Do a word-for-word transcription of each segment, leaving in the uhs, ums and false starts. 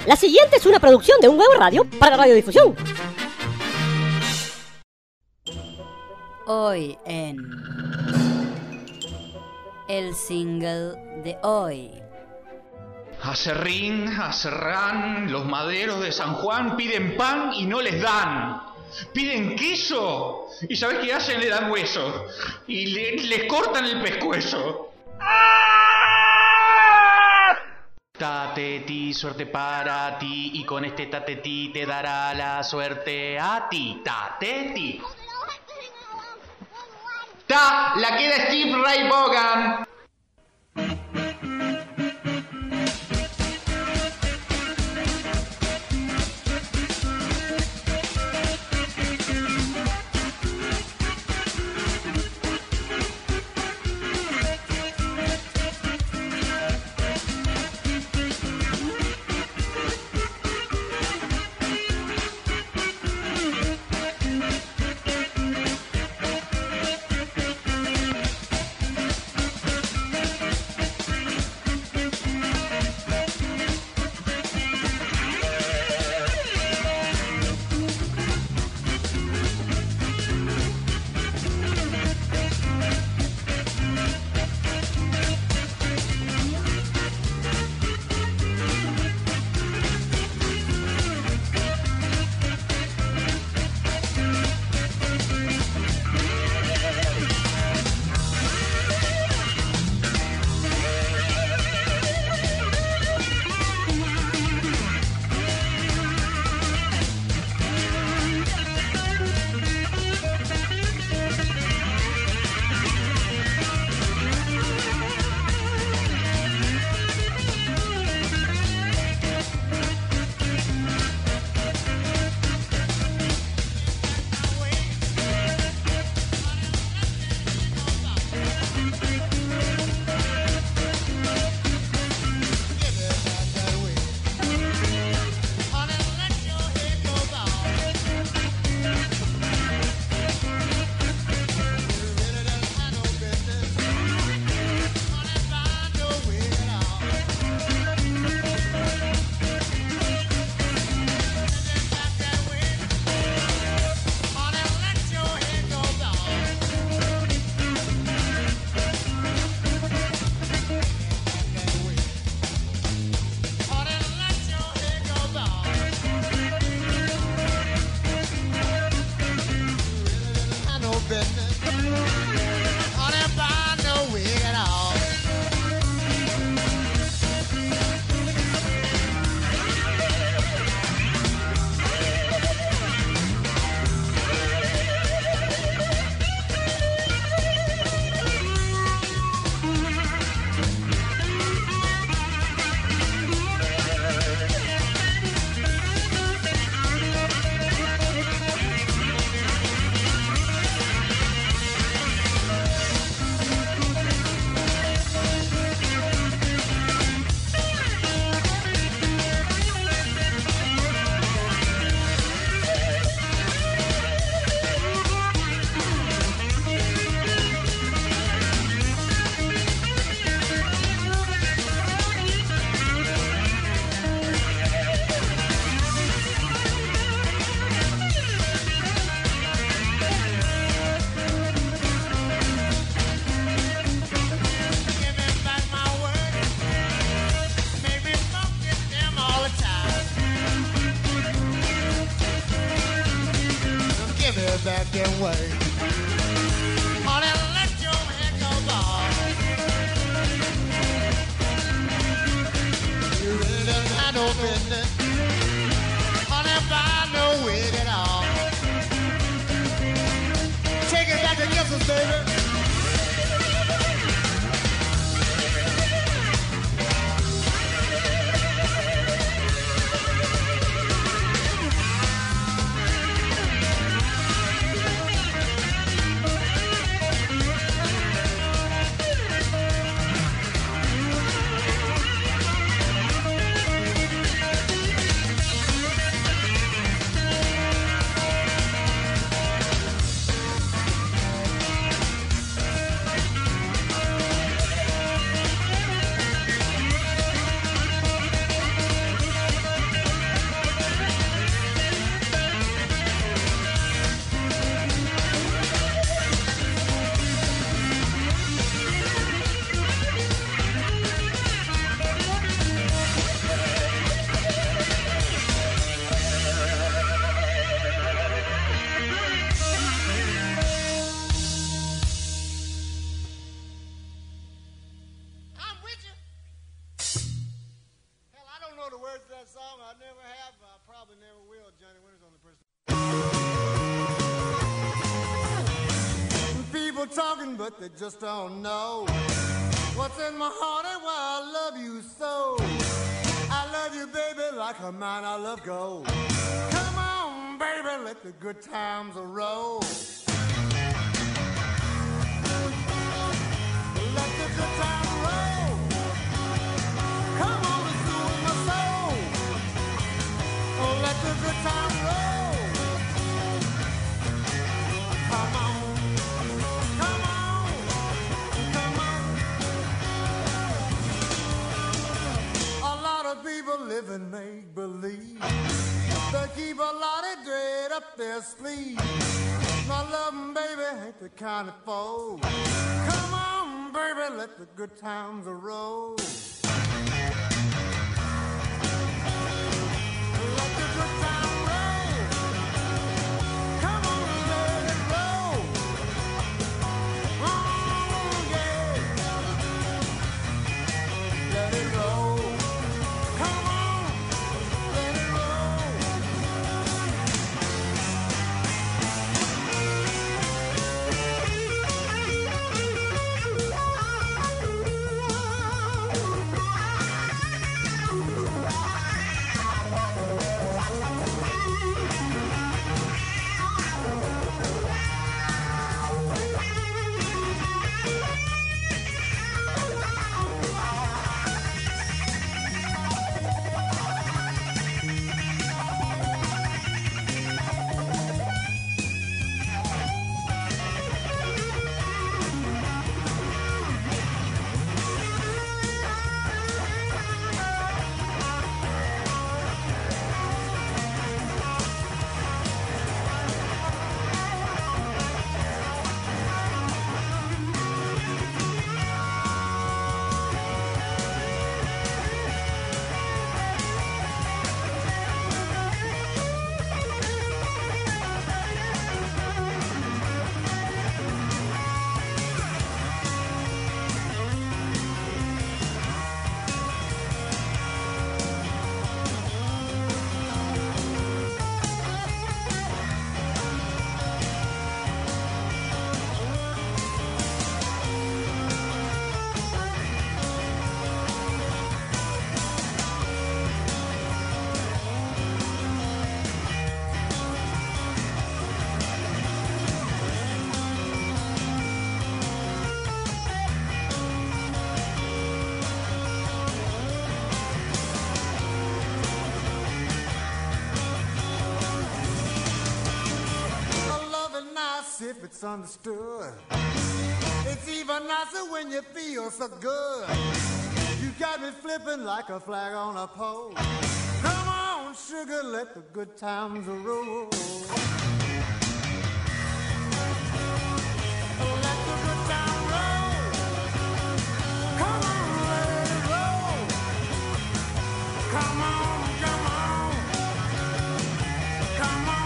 La siguiente es una producción de Un Huevo Radio para radiodifusión. Hoy en el single de hoy. Acerrín, acerrán, los maderos de San Juan piden pan y no les dan. Piden queso y ¿sabés qué hacen? Le dan hueso y le, les cortan el pescuezo. Tateti, suerte para ti y con este tateti te dará la suerte a ti. Tateti. Ta, la queda Steve Ray Vaughan. Back and way. Honey, let your head go by. You really don't have no business. Honey, by no wig at all. Take it back to Gibson's, baby. that song. I never have. I probably never will. Johnny Winter's on the person. People talking, but they just don't know what's in my heart and why I love you so. I love you, baby, like a man I love gold. Come on, baby, let the good times roll. Let the good times roll. Come on, it's doing my soul. Oh, let the good times roll. Come on. Come on. Come on. A lot of people live in make-believe. They keep a lot of dread up their sleeve. My loving baby ain't the kind of foe. Come on, baby, let the good times roll. Let the good times roll. Come on, let it roll. Oh, yeah. Let it roll. Come on, let it roll. If it's understood, it's even nicer when you feel so good. You got me flipping like a flag on a pole. Come on, sugar, let the good times roll. Let the good times roll. Come on, let it roll. Come on, come on. Come on.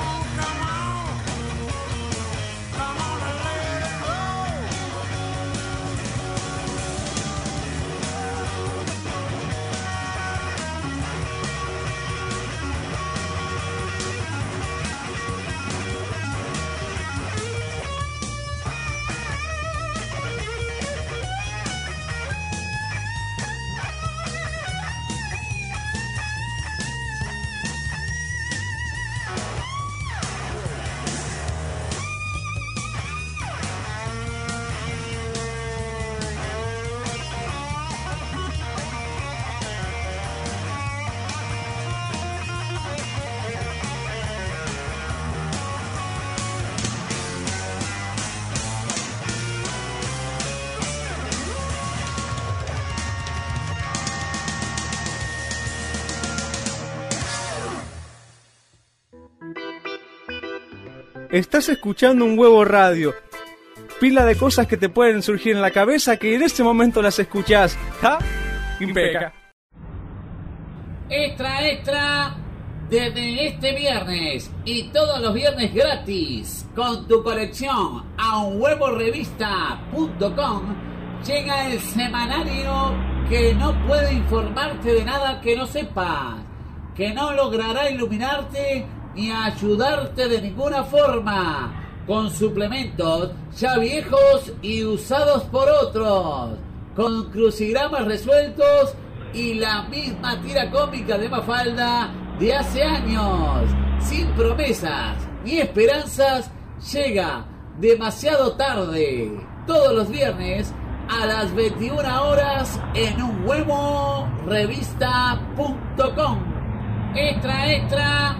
Estás escuchando Un Huevo Radio. Pila de cosas que te pueden surgir en la cabeza que en ese momento las escuchás. ¿Ja? Impeca. Extra, extra. Desde este viernes y todos los viernes gratis, con tu colección a un huevo revista punto com, llega el semanario que no puede informarte de nada que no sepas. que no logrará iluminarte ni ayudarte de ninguna forma, con suplementos ya viejos y usados por otros, con crucigramas resueltos y la misma tira cómica de Mafalda de hace años, sin promesas ni esperanzas, llega demasiado tarde, todos los viernes a las veintiuna horas en un huevo revista punto com. Extra, extra.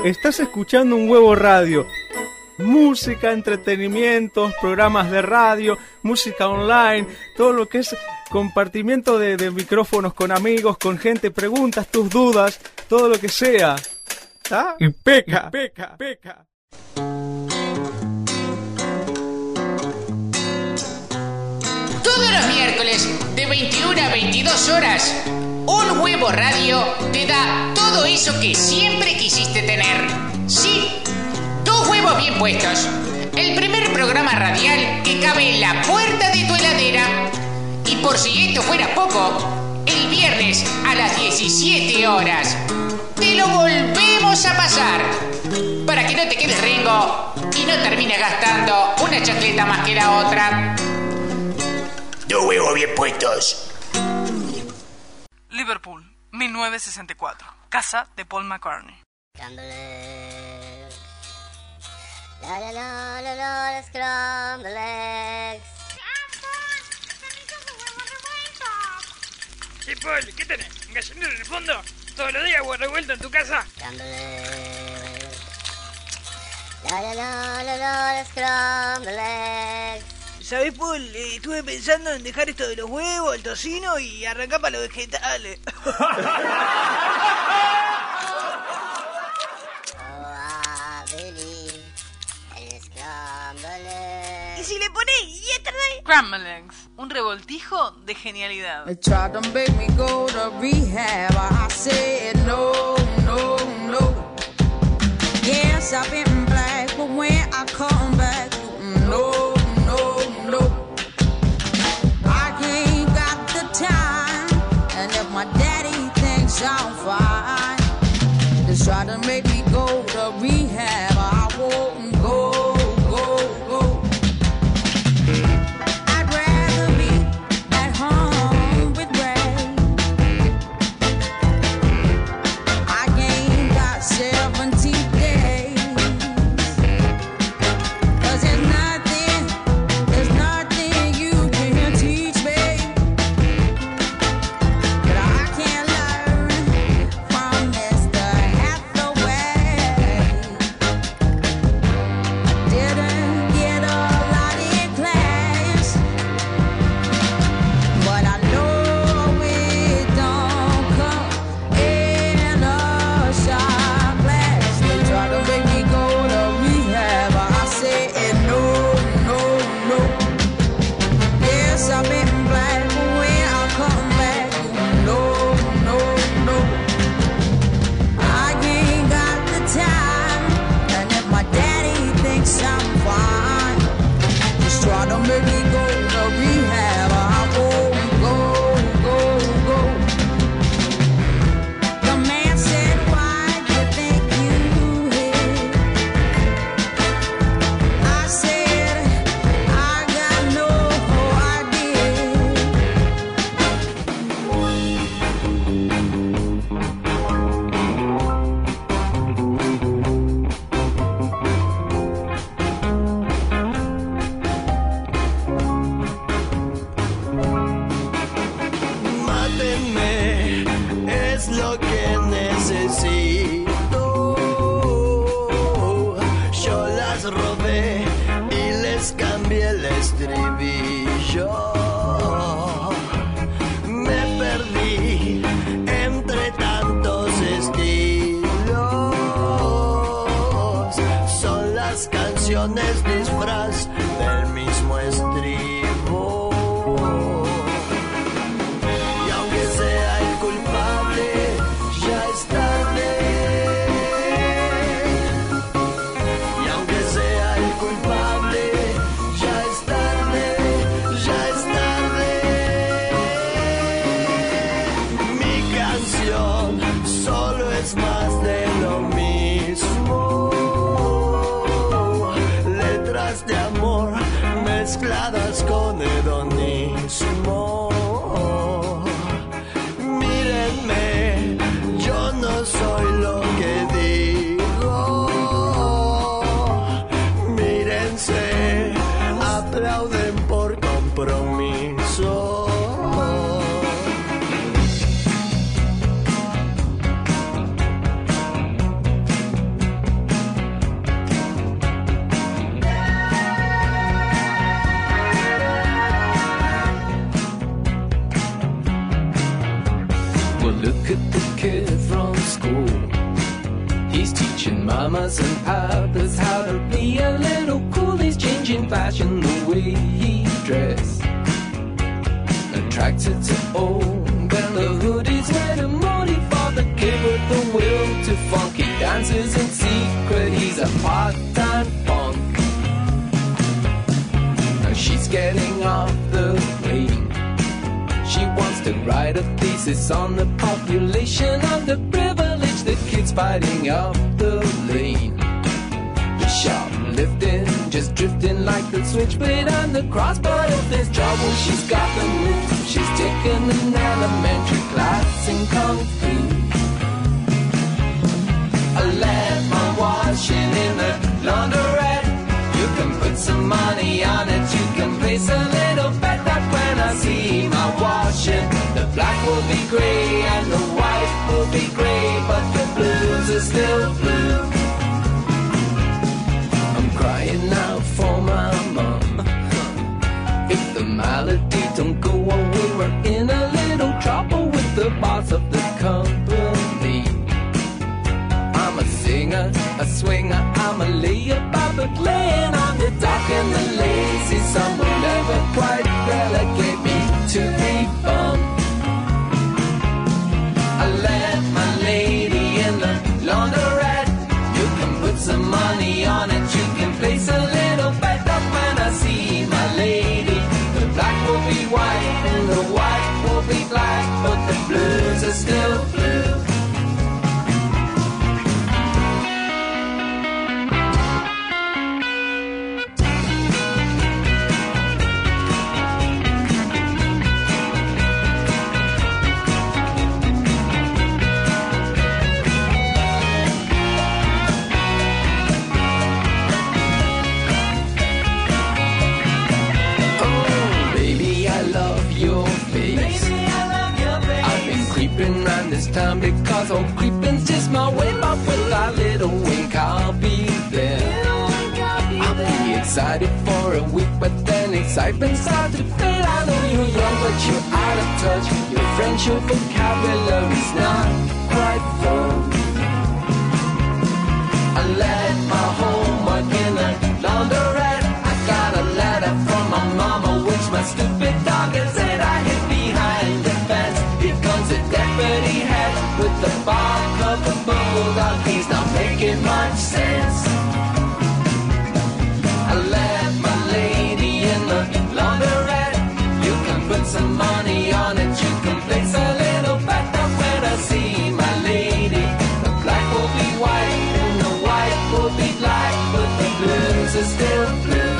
Estás escuchando Un Huevo Radio. Música, entretenimientos, programas de radio, música online, todo lo que es compartimiento de, de micrófonos con amigos, con gente, preguntas, tus dudas, todo lo que sea. ¿Ah? Y peca, peca, peca. Todos los miércoles de veintiuna a veintidós horas, Un Huevo Radio te da todo eso que siempre quisiste tener. Sí, dos huevos bien puestos. El primer programa radial que cabe en la puerta de tu heladera. Y por si esto fuera poco, el viernes a las diecisiete horas te lo volvemos a pasar para que no te quedes rengo y no termines gastando una chacleta más que la otra. Dos huevos bien puestos. Liverpool, mil novecientos sesenta y cuatro. Casa de Paul McCartney. Scramble la la la la la scramble eggs. Sí, Paul, ¿qué tenés? ¿Un gallinero en el fondo? ¿Todos los días huevo revuelto en tu casa? Scramble la la la la la scramble eggs. ¿Sabés, Paul? Eh, estuve pensando en dejar esto de los huevos, el tocino y arrancar para los vegetales. ¿Y si le pones yesterday? Scramble eggs, un revoltijo de genialidad. They tried to make me go to rehab. I said no, no, no. Yes, I've been black, but when I come back, no, no, no. I ain't got the time, and if my daddy thinks I'm fine, they try to make me go to rehab. I won't go. Disfraz del mismo estribo. Y aunque sea el culpable, ya es tarde. Y aunque sea el culpable, ya es tarde, ya es tarde. Mi canción solo es más de lo mismo. De amor mezcladas con teaching mamas and papas how to be a little cool. He's changing fashion the way he dress. Attracted to old and the hoodies wear the moody for the kid with the will to funky dances in secret. He's a part-time punk. Now she's getting off the plane. She wants to write a thesis on the population of the privileged, the kids fighting up the lane. The shoplifting, just drifting like the switchblade and the cross. But if there's trouble, she's got the move. She's taken an elementary class in Kung Fu. I left my washing in the laundrette. You can put some money on it. You can place a little bet that when I see my washing, the black will be gray and the white will be gray, but the blues are still blue. I'm crying out for my mom. If the malady don't go away, we're in a little trouble with the boss of the company. I'm a singer, a swinger, I'm a layabout, but laying on the dock and the lazy sun will never quite relegate me to a bum. I left my lady in the laundrette. You can put some money on it, you can place a little bet up when I see my lady. The black will be white and the white will be black, but the blues are still blue. This time because all creeping's just my way, but with a little wink I'll be there. I'll be excited for a week, but then excitement starts to fade. I know you're young, but you're out of touch. Your French, your vocabulary's not quite full. I left my homework in the laundrette. I got a letter from my mama, which my stupid dog has said I hid behind the fence. Here comes a deputy head with the bark of a bulldog. He's not making much sense. I left my lady in the laundrette. You can put some money on it. You can place a little bet up when I see my lady. The black will be white and the white will be black, but the blues are still blue.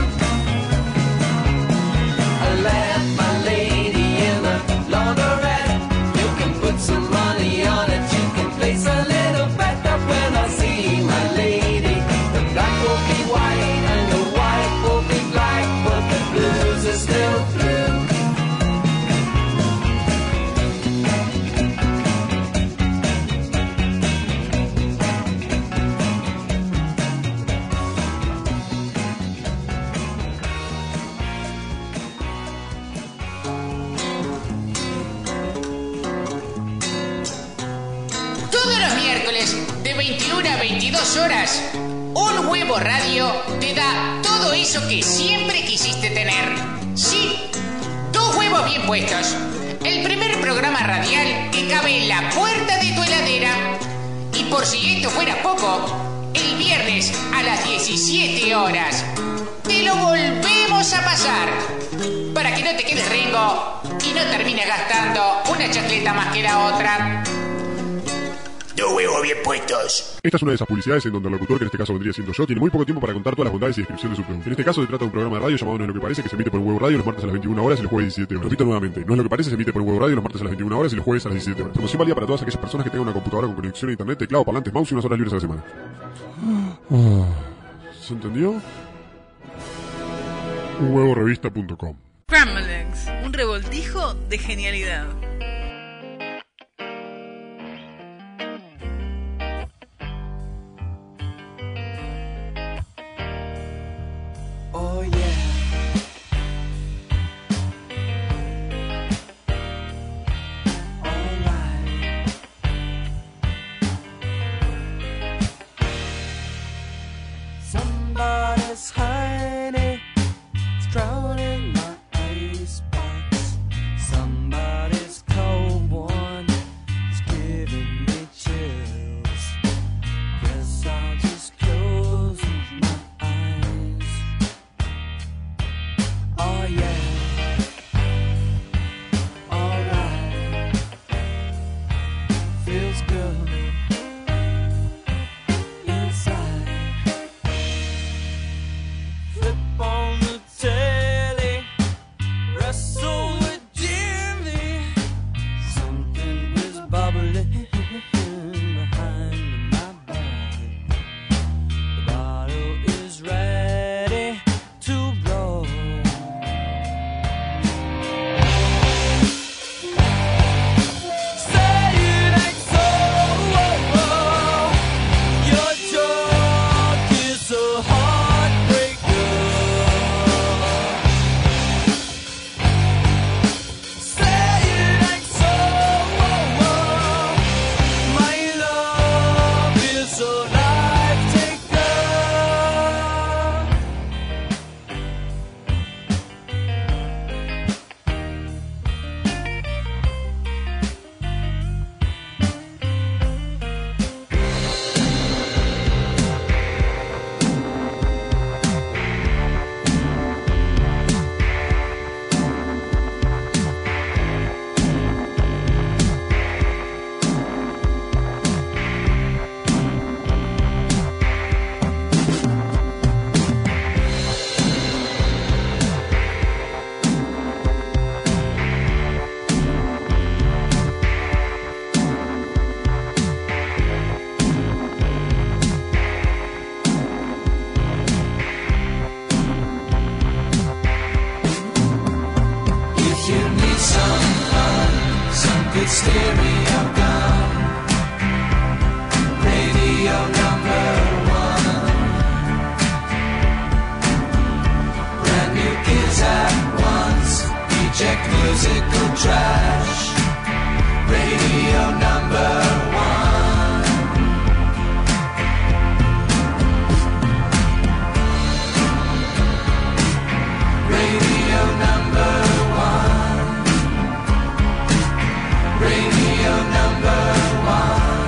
I left my lady in the laundrette. You can put some money on it. You can place a little bet up when I see my lady. The black will be white and the white will be black, but the blues are still blue. Todos los miércoles de veintiuna a veintidós horas, Un Huevo Radio te da todo eso que siempre quisiste tener. Sí, dos huevos bien puestos. El primer programa radial que cabe en la puerta de tu heladera. Y por si esto fuera poco, el viernes a las diecisiete horas te lo volvemos a pasar para que no te quedes rengo y no termines gastando una chacleta más que la otra. Dos huevos bien puestos. Esta es una de esas publicidades en donde el locutor, que en este caso vendría siendo yo, tiene muy poco tiempo para contar todas las bondades y descripción de su producto. En este caso se trata de un programa de radio llamado No es lo que parece, que se emite por un Huevo Radio los martes a las veintiuna horas y los jueves a las diecisiete horas. Repito nuevamente, No es lo que parece, se emite por un Huevo Radio los martes a las veintiuna horas y los jueves a las diecisiete horas. Promoción válida para todas aquellas personas que tengan una computadora con conexión a internet, teclado, parlantes, mouse y unas horas libres a la semana. ¿Se entendió? un huevo revista punto com. Scramblings, un revoltijo de genialidad. Oh yeah. Alright. Yes, honey, it's drowning my icebox. Somebody's cold one is giving me chills. Guess I'll just close my eyes. Oh yeah. Alright. Feels good inside. Flip on the telly, wrestle with Jimmy. Something is bubbling behind my back. The bottle is ready to blow. Say it ain't so. Your talk is a heartbreaker. Say it ain't so. My love is a life taker. If you need some fun, some good stereo gum, radio number one. Brand new kids at once, eject musical trash. Radio number one. Radio number one. Radio number one.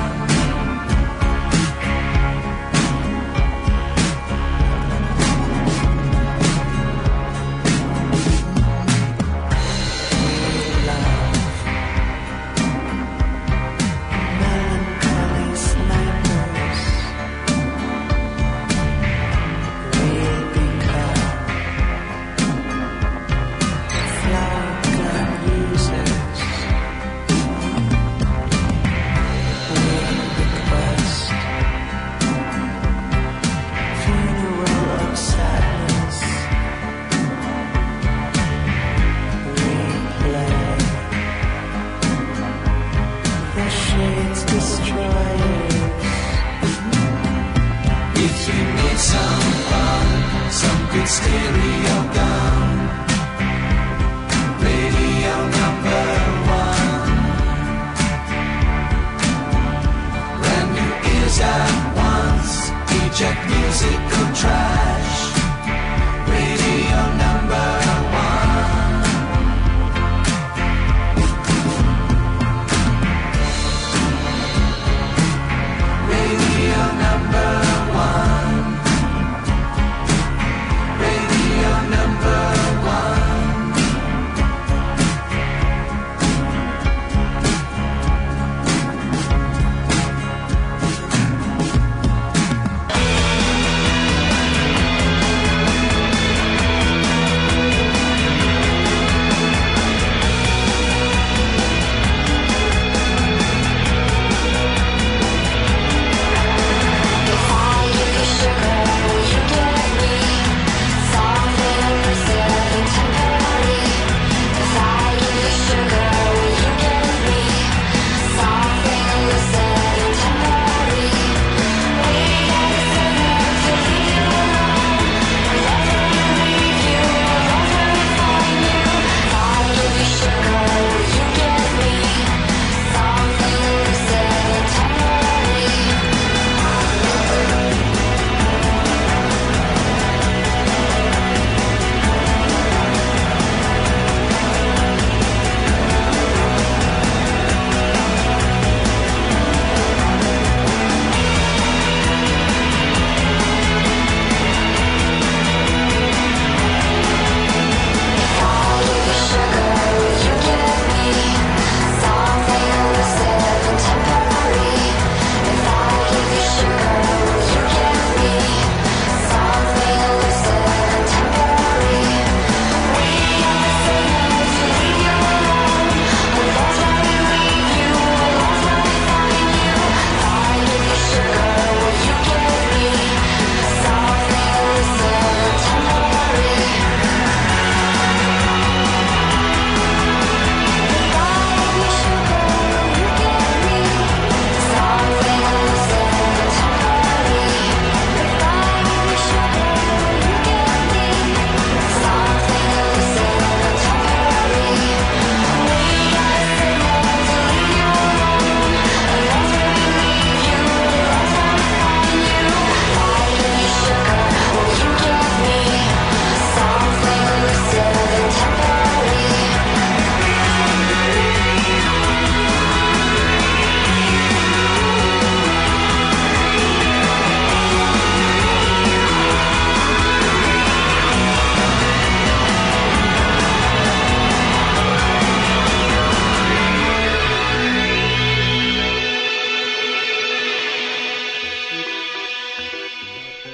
Melancholy snipers, real because flower gun users. We request funeral of sadness. Replay the shades destroyers. If you need some fun, some good stereo gum, radio number one. Brand new ears at once, eject musical trash. Radio number one. Radio number one. Radio number one.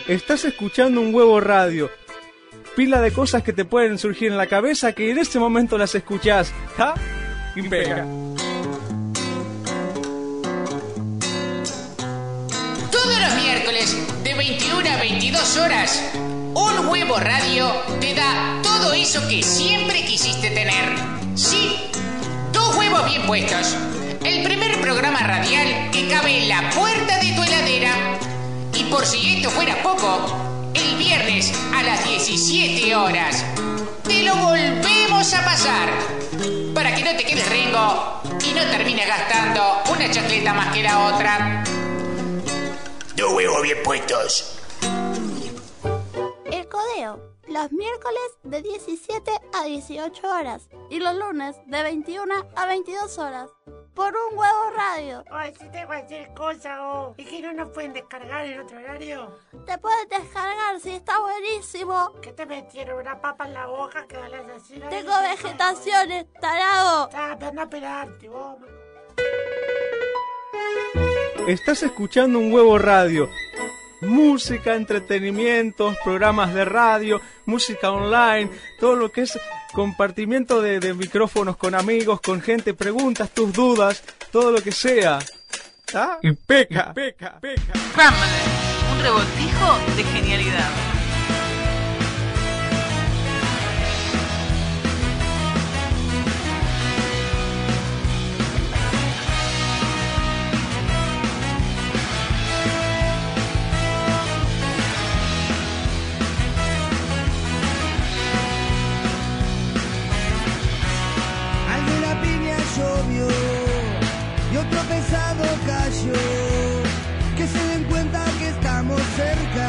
Estás escuchando Un Huevo Radio. Pila de cosas que te pueden surgir en la cabeza que en ese momento las escuchás. ¿Ah? Y pega. Todos los miércoles de veintiuna a veintidós horas, Un Huevo Radio te da todo eso que siempre quisiste tener. Sí, dos huevos bien puestos. El primer programa radial que cabe en la puerta de tu heladera. Y por si esto fuera poco, el viernes a las diecisiete horas te lo volvemos a pasar para que no te quedes rengo y no termines gastando una chacleta más que la otra. Dos huevos bien puestos. El Codeo, los miércoles de diecisiete a dieciocho horas y los lunes de veintiuna a veintidós horas. Por Un Huevo Radio. Ay, si tengo cualquier cosa, oh. ¿Y que no nos pueden descargar en otro horario? Te puedes descargar, si está buenísimo. ¿Qué te metieron? ¿Una papa en la boca que hablas así? Tengo vegetaciones, tarado. Ah, pero anda a pelarte, vos. Estás escuchando Un Huevo Radio. Música, entretenimientos, programas de radio, música online, todo lo que es compartimiento de, de micrófonos con amigos, con gente, preguntas, tus dudas, todo lo que sea. ¿Ah? Y peca, peca, peca. Crumbling, un revoltijo de genialidad. Llovió y otro pesado cayó, que se den cuenta que estamos cerca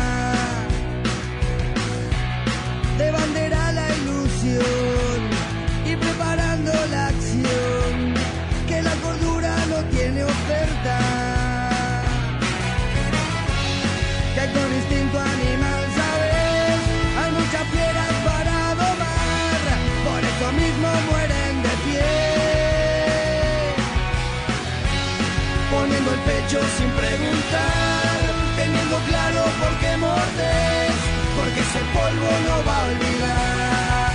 de bandera la ilusión y preparando la acción, que la cordura no tiene oferta, que con instinto animal sabes hay muchas fieras para domar, por eso mismo mueren de pie, poniendo el pecho sin preguntar, teniendo claro por qué mordes, porque ese polvo no va a olvidar.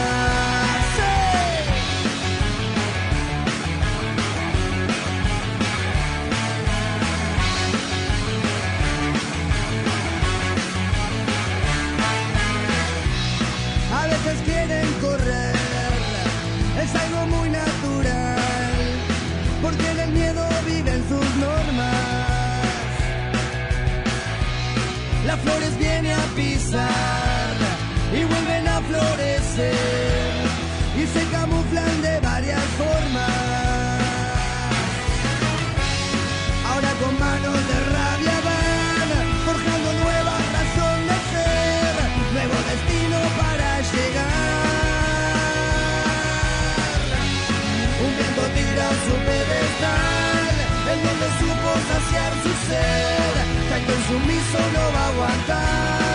A veces quieren correr, es algo muy natural, porque en el miedo viven sus normas. Las flores vienen a pisar y vuelven a florecer y se camuflan de varias formas. Ahora con manos de rabia van forjando nueva razón de ser, nuevo destino para llegar. Un viento tira su pedestal, en donde supo saciar su sed, caído en sumiso no va a aguantar.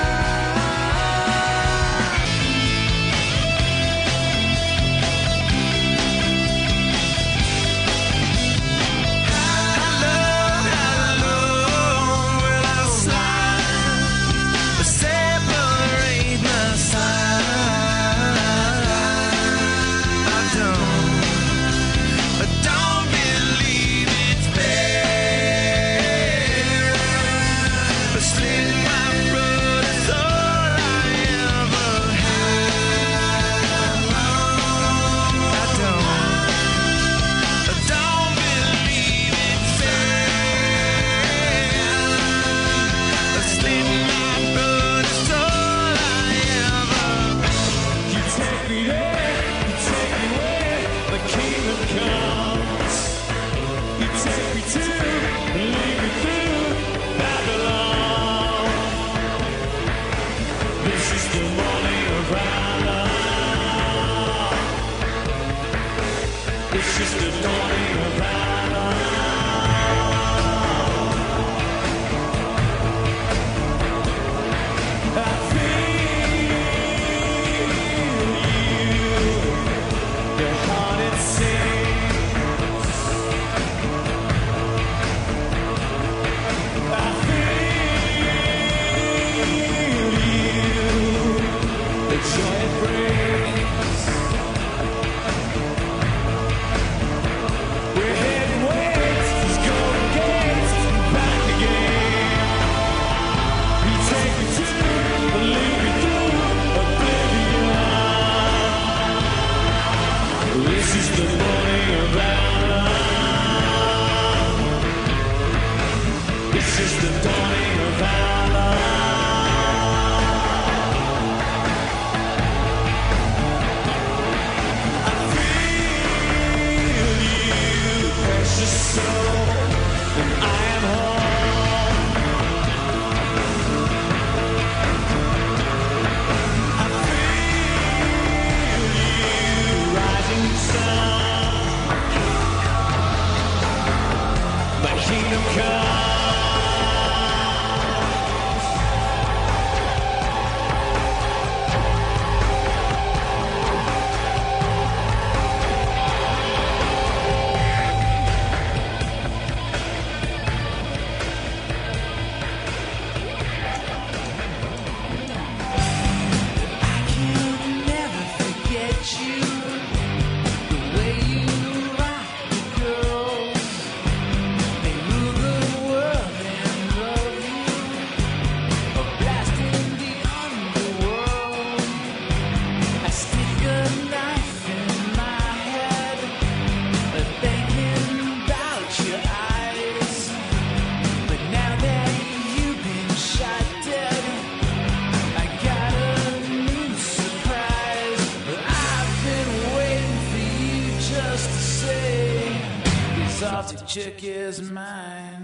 Chick is mine.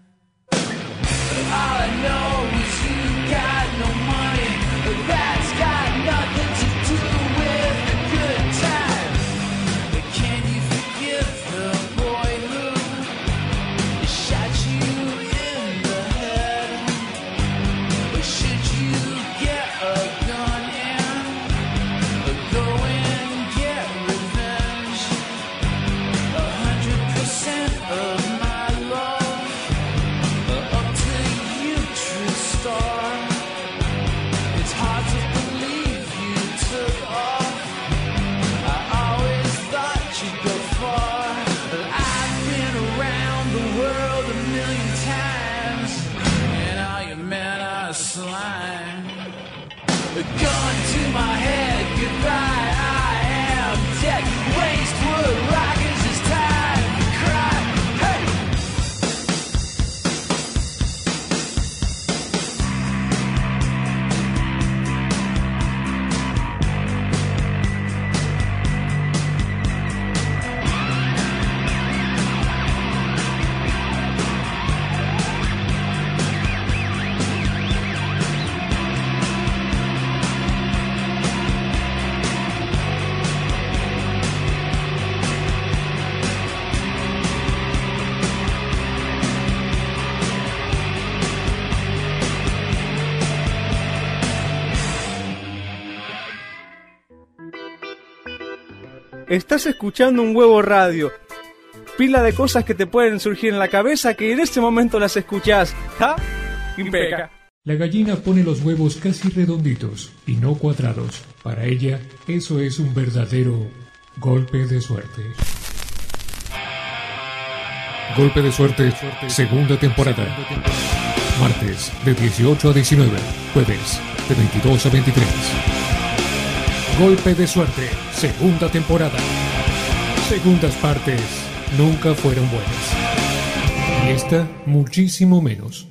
All I know is you got no money, but that's got nothing to do with a good time. But can you forgive the boy who shot you in the head? Or should you get a gun and go and get revenge? A hundred percent of my love, up to you, true star. It's hard to believe you took off. I always thought you'd go far. I've been around the world a million times, and all your men are slime. A gun to my head, goodbye, I am dead. Waste wood, rockets, it's time to cry. Hey! Estás escuchando Un Huevo Radio. Pila de cosas que te pueden surgir en la cabeza que en este momento las escuchás. ¿Ah? Impeca. La gallina pone los huevos casi redonditos y no cuadrados. Para ella, eso es un verdadero golpe de suerte. Golpe de suerte, segunda temporada. Martes de dieciocho a diecinueve, jueves de veintidós a veintitrés. Golpe de suerte, segunda temporada. Segundas partes nunca fueron buenas. Y esta, muchísimo menos.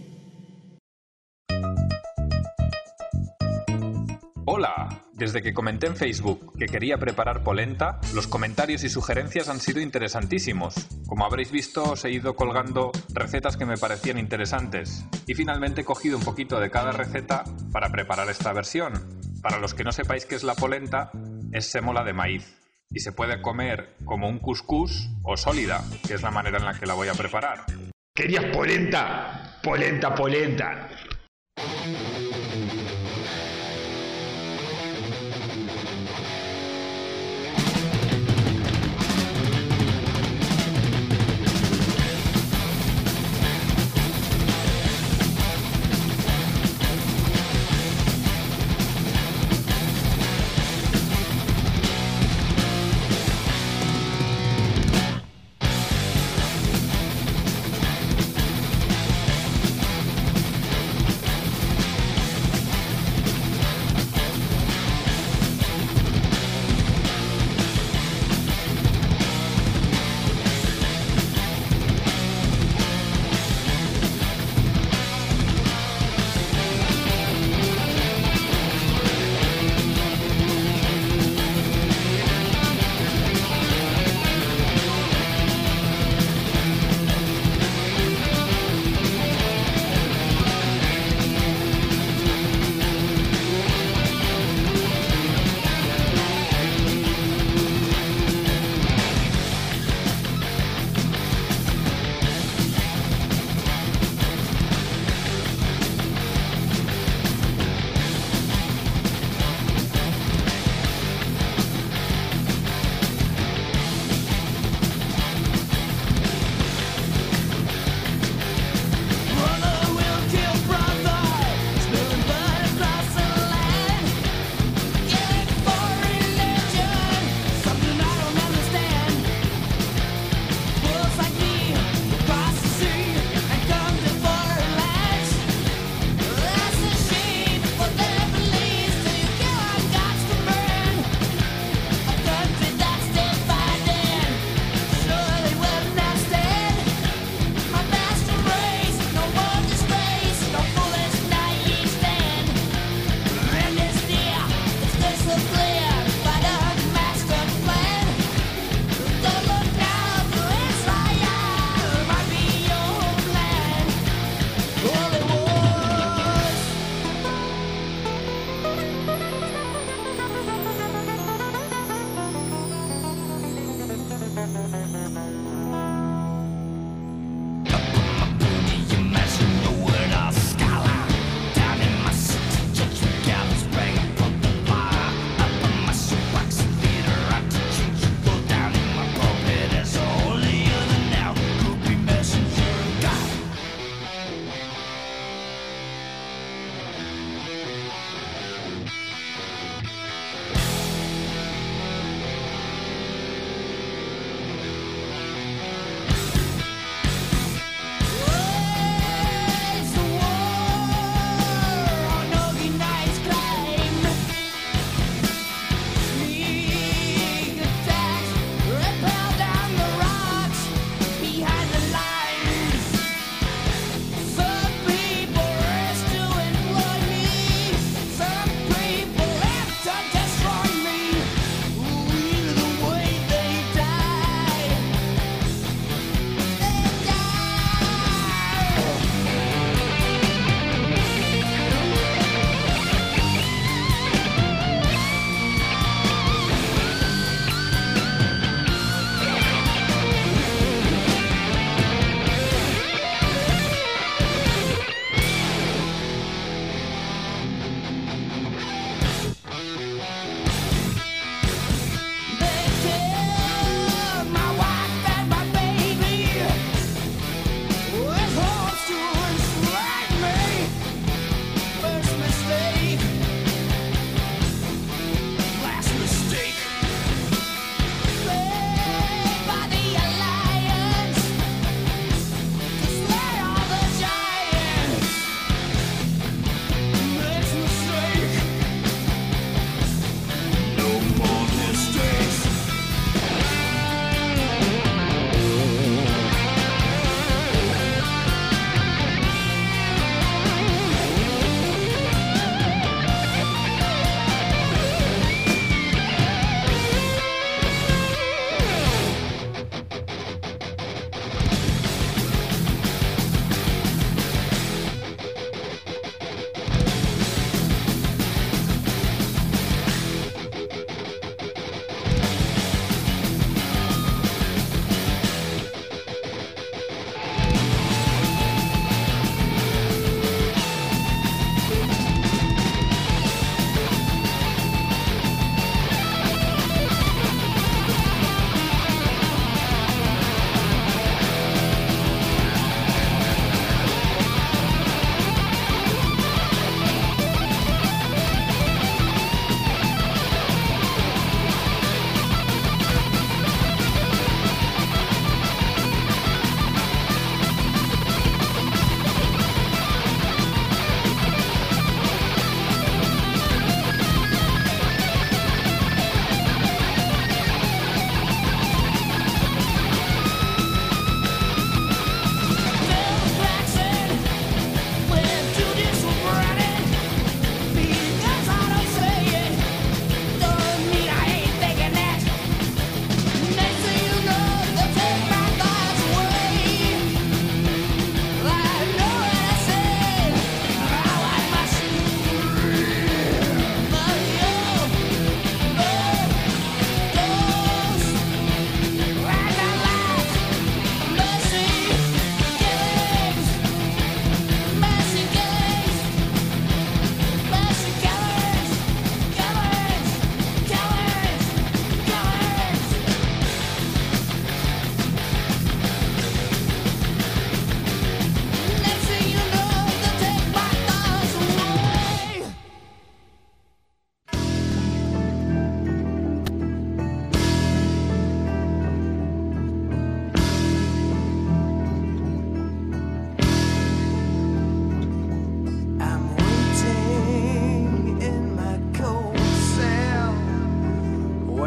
Hola, desde que comenté en Facebook que quería preparar polenta, los comentarios y sugerencias han sido interesantísimos. Como habréis visto, os he ido colgando recetas que me parecían interesantes y finalmente he cogido un poquito de cada receta para preparar esta versión. Para los que no sepáis qué es la polenta, es sémola de maíz y se puede comer como un cuscús o sólida, que es la manera en la que la voy a preparar. ¿Querías polenta? Polenta, polenta.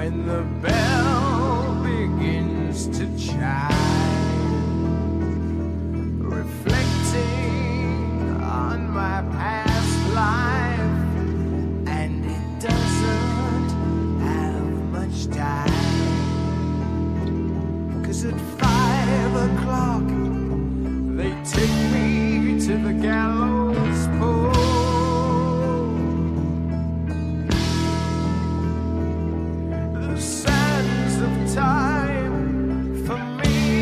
when the bell begins to chime, reflecting on my past life, and it doesn't have much time, 'cause at five o'clock they take me to the gallows pole. The sands of time for me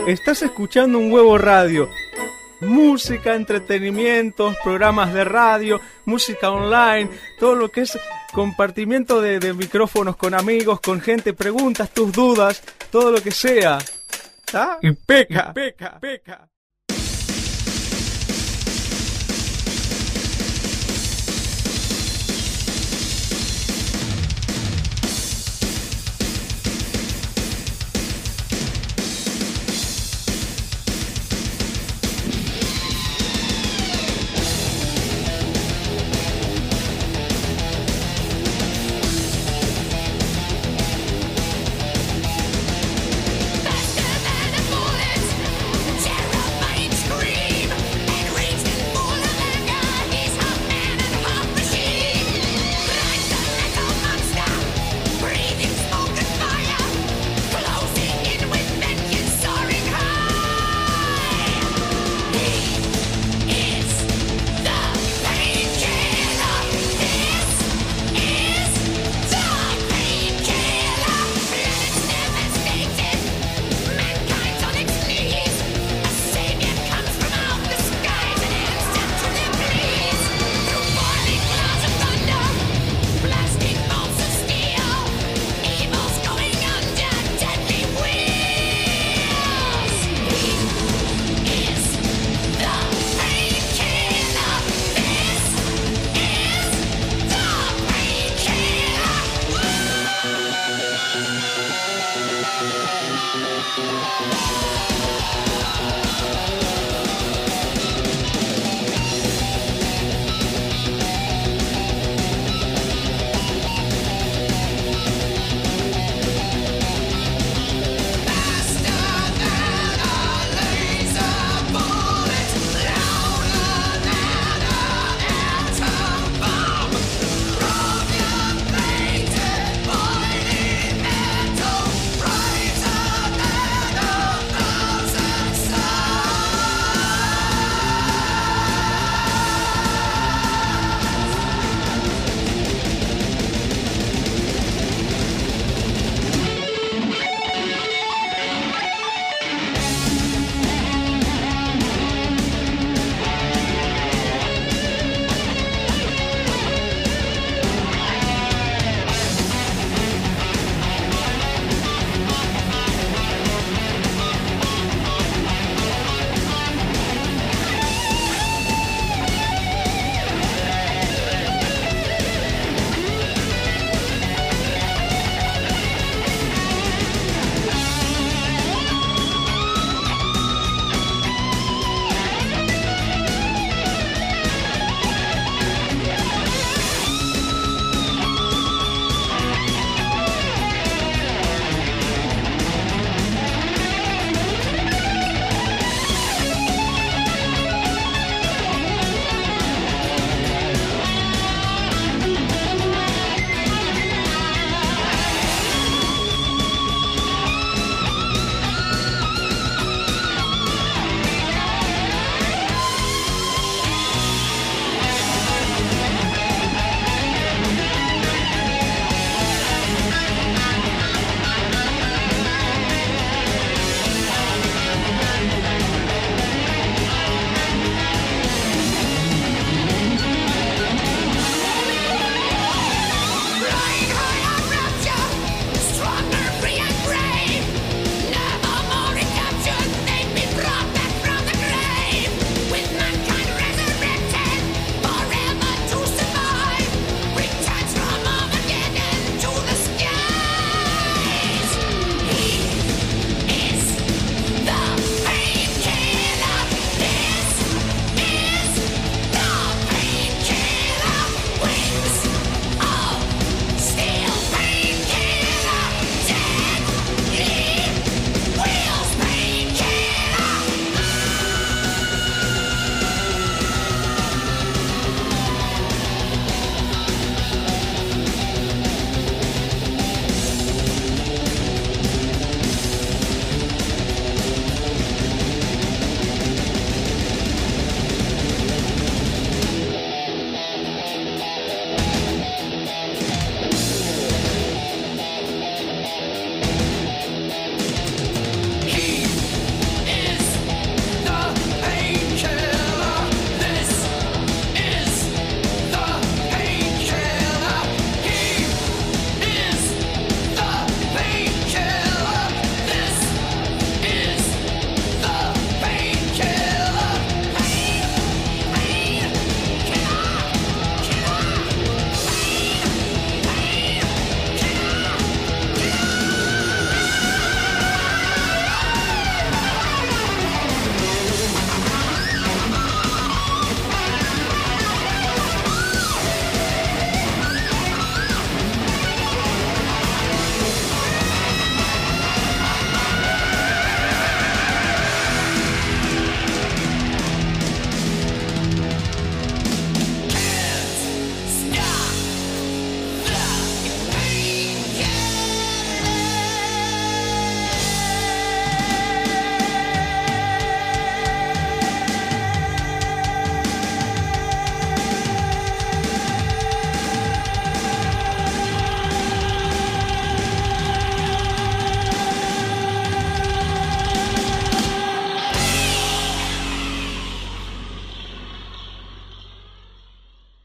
Estás escuchando Un Huevo Radio. Música, entretenimientos, programas de radio, música online, todo lo que es compartimiento de, de micrófonos con amigos, con gente, preguntas, tus dudas, todo lo que sea. ¿Está? Y peca, peca, peca.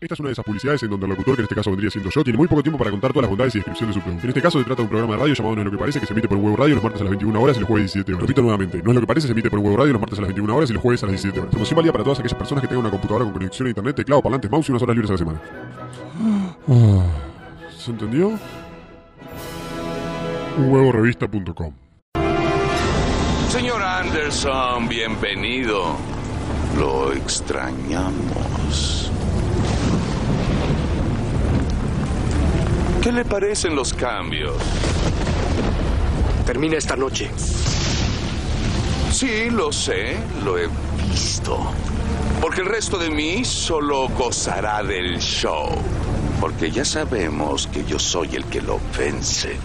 Esta es una de esas publicidades en donde el locutor, que en este caso vendría siendo yo, tiene muy poco tiempo para contar todas las bondades y descripción de su producto. En este caso se trata de un programa de radio llamado No es lo que parece, que se emite por un huevo radio los martes a las veintiuna horas y los jueves a las diecisiete horas. Repito nuevamente, No es lo que parece, se emite por un huevo radio los martes a las veintiuna horas y los jueves a las diecisiete horas. Promoción válida para todas aquellas personas que tengan una computadora con conexión a internet, teclado, parlantes, mouse y unas horas libres a la semana. ¿Se entendió? un huevo revista punto com. Señor Anderson, bienvenido. Lo extrañamos. ¿Qué le parecen los cambios? Termina esta noche. Sí, lo sé, lo he visto. Porque el resto de mí solo gozará del show. Porque ya sabemos que yo soy el que lo vence.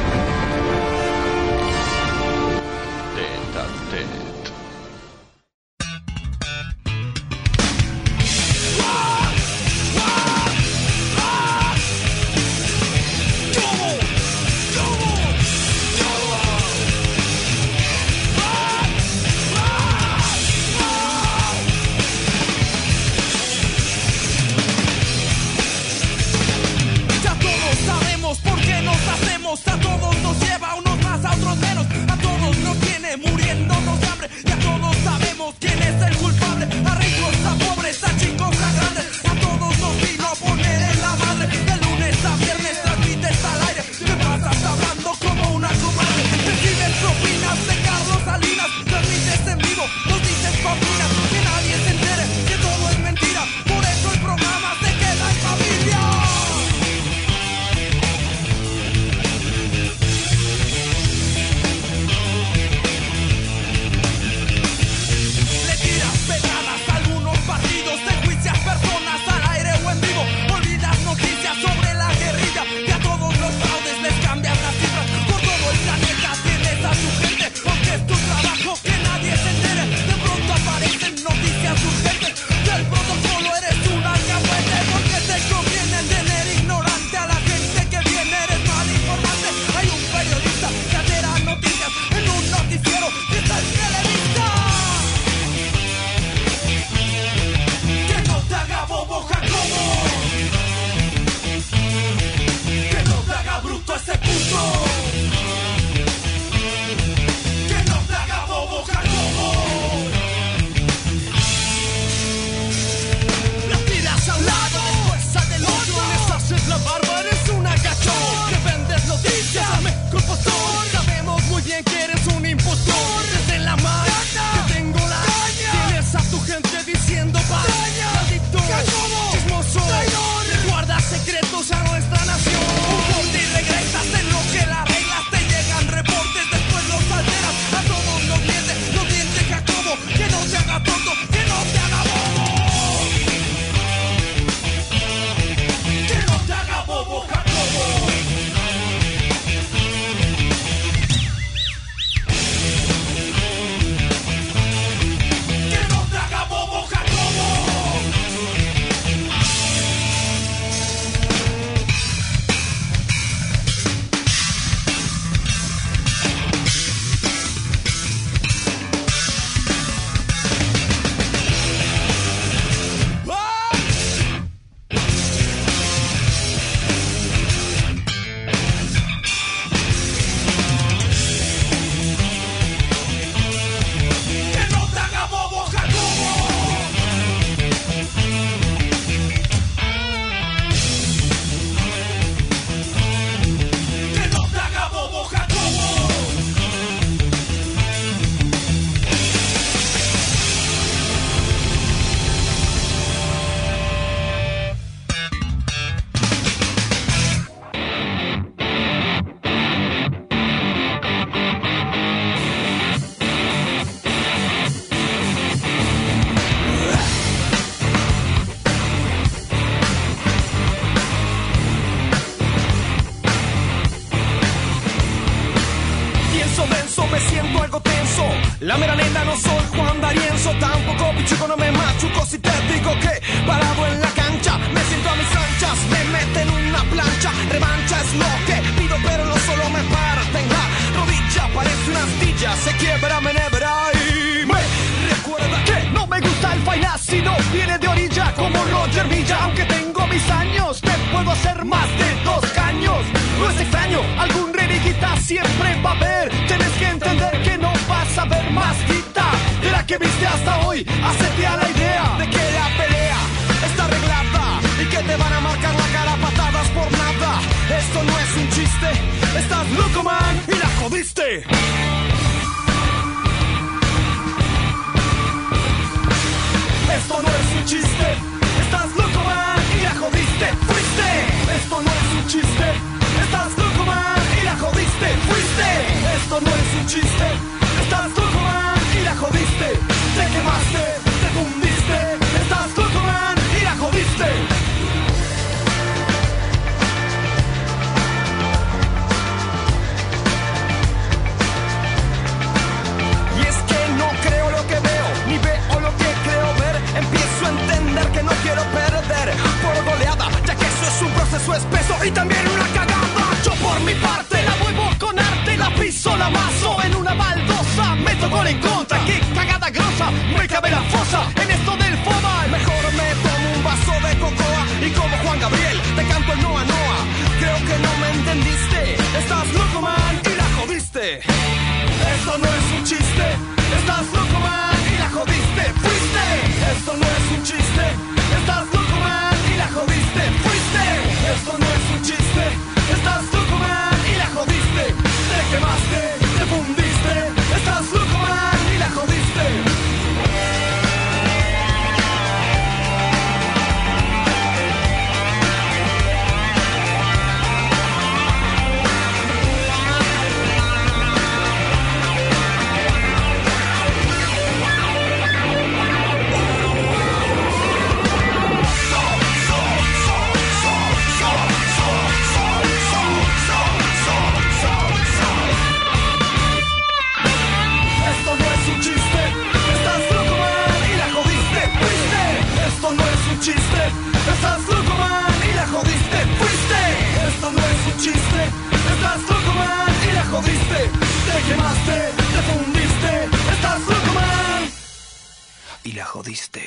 La mera neta no soy Juan D'Arienzo, tampoco pichuco, no me machuco si te digo que parado en la cancha me siento a mis anchas, me meten una plancha, revancha es lo que pido pero no solo me parten la rodilla, parece una astilla, se quiebra, me nebra y me recuerda que no me gusta el fainácido, viene de orilla como Roger Villa, aunque tengo ver más de dos caños. No es extraño, algún reliquita siempre va a haber. Tienes que entender que no vas a ver más guita de la que viste hasta hoy. Hacete a la idea de que la pelea está arreglada y que te van a marcar la cara a patadas por nada. Esto no es un chiste, estás loco, man, y la jodiste. Esto no es un chiste, estás loco, man, y la jodiste, fuiste. Esto no es un chiste, estás loco, man, y la jodiste, fuiste. Esto no es un chiste, estás loco, man, y la jodiste. Te quemaste, te fundiste, estás loco, man, y la jodiste. Y es que no creo lo que veo, ni veo lo que creo ver. Empiezo a entender que no quiero perder por goleada, ya que eso es un proceso espeso y también una cagada. Yo por mi parte la muevo con arte, la piso, la amaso en una baldosa. Meto gol en contra, qué cagada grosa, me cabe la fosa en esto del fútbol. Mejor me tomo un vaso de cocoa y como Juan Gabriel te canto el Noa Noa. Creo que no me entendiste, estás loco, man, y la jodiste. Esto no es un chiste, estás loco, man, y la jodiste, fuiste. Esto no es un chiste, estás loco, man, y la jodiste, fuiste. Esto no es un chiste, estás loco, man, y la jodiste. Te quemaste, te fundiste, estás loco, man, y la jodiste. Chiste, estás loco, man, y la jodiste, fuiste. Esto no es un chiste, estás loco, man, y la jodiste. Te quemaste, te fundiste, estás loco, man, y la jodiste.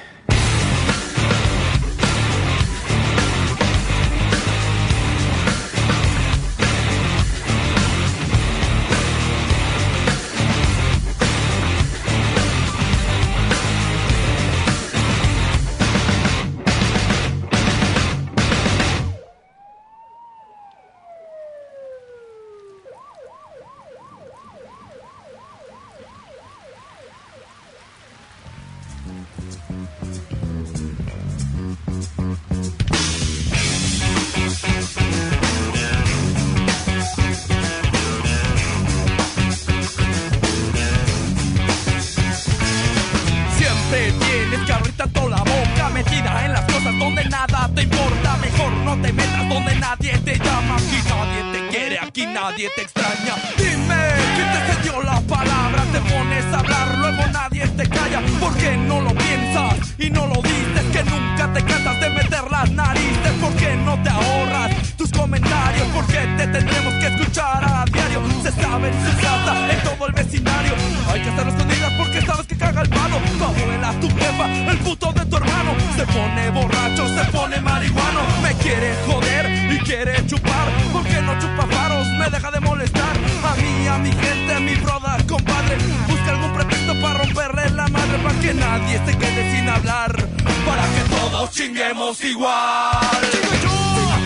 Nadie te extraña. Dime, ¿quién te cedió la palabra? Te pones a hablar, luego nadie te calla. ¿Por qué no lo piensas y no lo dices? Que nunca te cansas de meter las narices. ¿Por qué no te ahorras tus comentarios? ¿Por qué te tendremos que escuchar a diario? Se sabe en su casa, en todo el vecindario. Hay que hacerlo escondidas porque sabes que caga el palo. Tu abuela, tu jefa, el puto de tu hermano. Se pone borracho, se pone marihuano. Me quiere joder y quiere chupar. ¿Por qué no chupa faros? Me deja de molestar. A mí, a mi gente, a mi broda, compadre. Busca algún pretexto para romperle la madre. Para que nadie se quede sin hablar. Para que todos chinguemos igual. Chingo yo.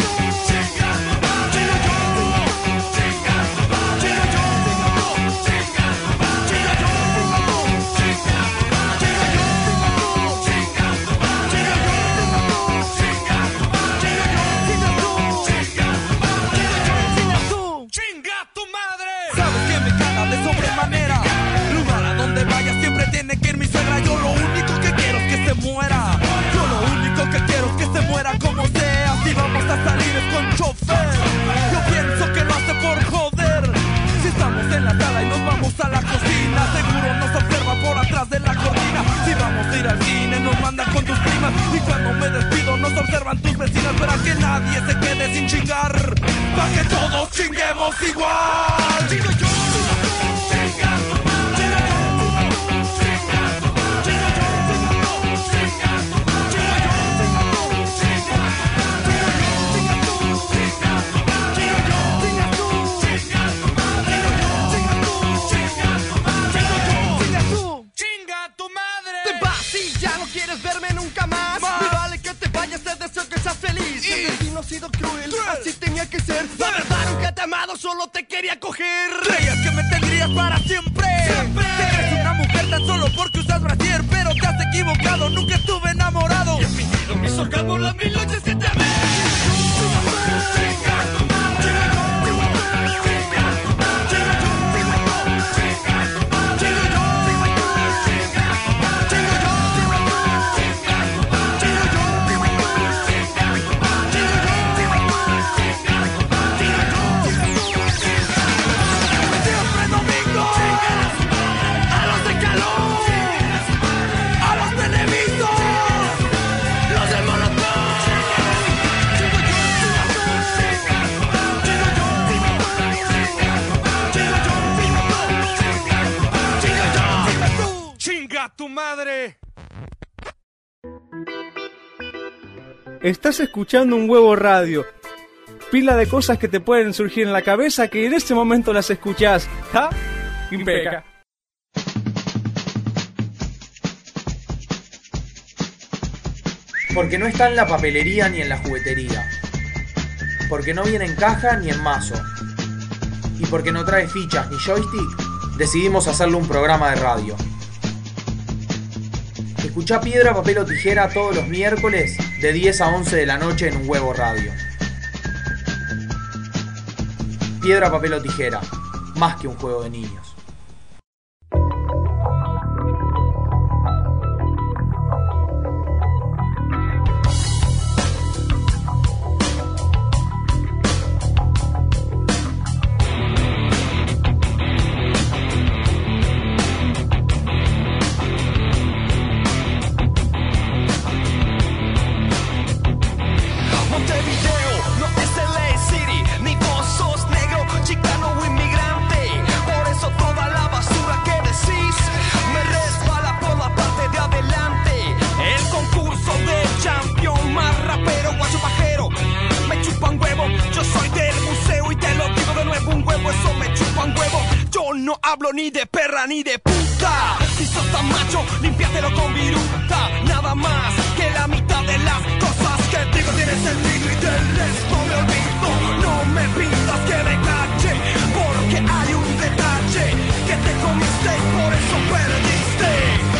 Como sea, si vamos a salir es con chofer. Yo pienso que lo hace por joder. Si estamos en la sala y nos vamos a la cocina, seguro nos observa por atrás de la cortina. Si vamos a ir al cine nos mandan con tus primas. Y cuando me despido nos observan tus vecinas. Para que nadie se quede sin chingar, para que todos chinguemos igual. Chingo yo. quieres verme nunca más, más. Me vale que te vayas, te deseo que seas feliz. Y... el destino ha sido cruel, cruel, así tenía que ser. La verdad nunca te he amado, solo te quería coger. Creías que me tendrías para siempre, siempre. Te crees una mujer tan solo porque usas brasier, pero te has equivocado, nunca estuve enamorado. Y he fingido mis orgasmos las mil noches que te amé. ¡Tu madre! Estás escuchando Un Huevo Radio. Pila de cosas que te pueden surgir en la cabeza que en este momento las escuchás. ¿Ah? Impeca. Porque no está en la papelería ni en la juguetería. Porque no viene en caja ni en mazo. Y porque no trae fichas ni joystick, decidimos hacerle un programa de radio. Escuchá Piedra, Papel o Tijera todos los miércoles de diez a once de la noche en Un Huevo Radio. Piedra, Papel o Tijera, más que un juego de niños. Hablo ni de perra ni de puta. Si sos tan macho, limpiátelo con viruta. Nada más que la mitad de las cosas que digo tiene sentido y del resto me olvido. No me pidas que me cache, porque hay un detalle que te comiste y por eso perdiste.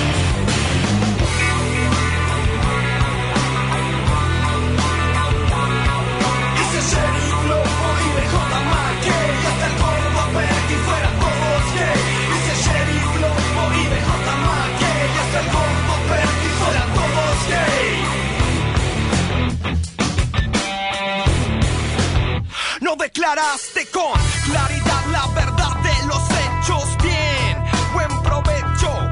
Hice sheriff loco y me joda mal que y hasta el gordo perdí fuera. Dice sheriff loco y B J Maque y hasta el gordo Perky fueran todos gay. No declaraste con claridad la verdad de los hechos. Bien, buen provecho.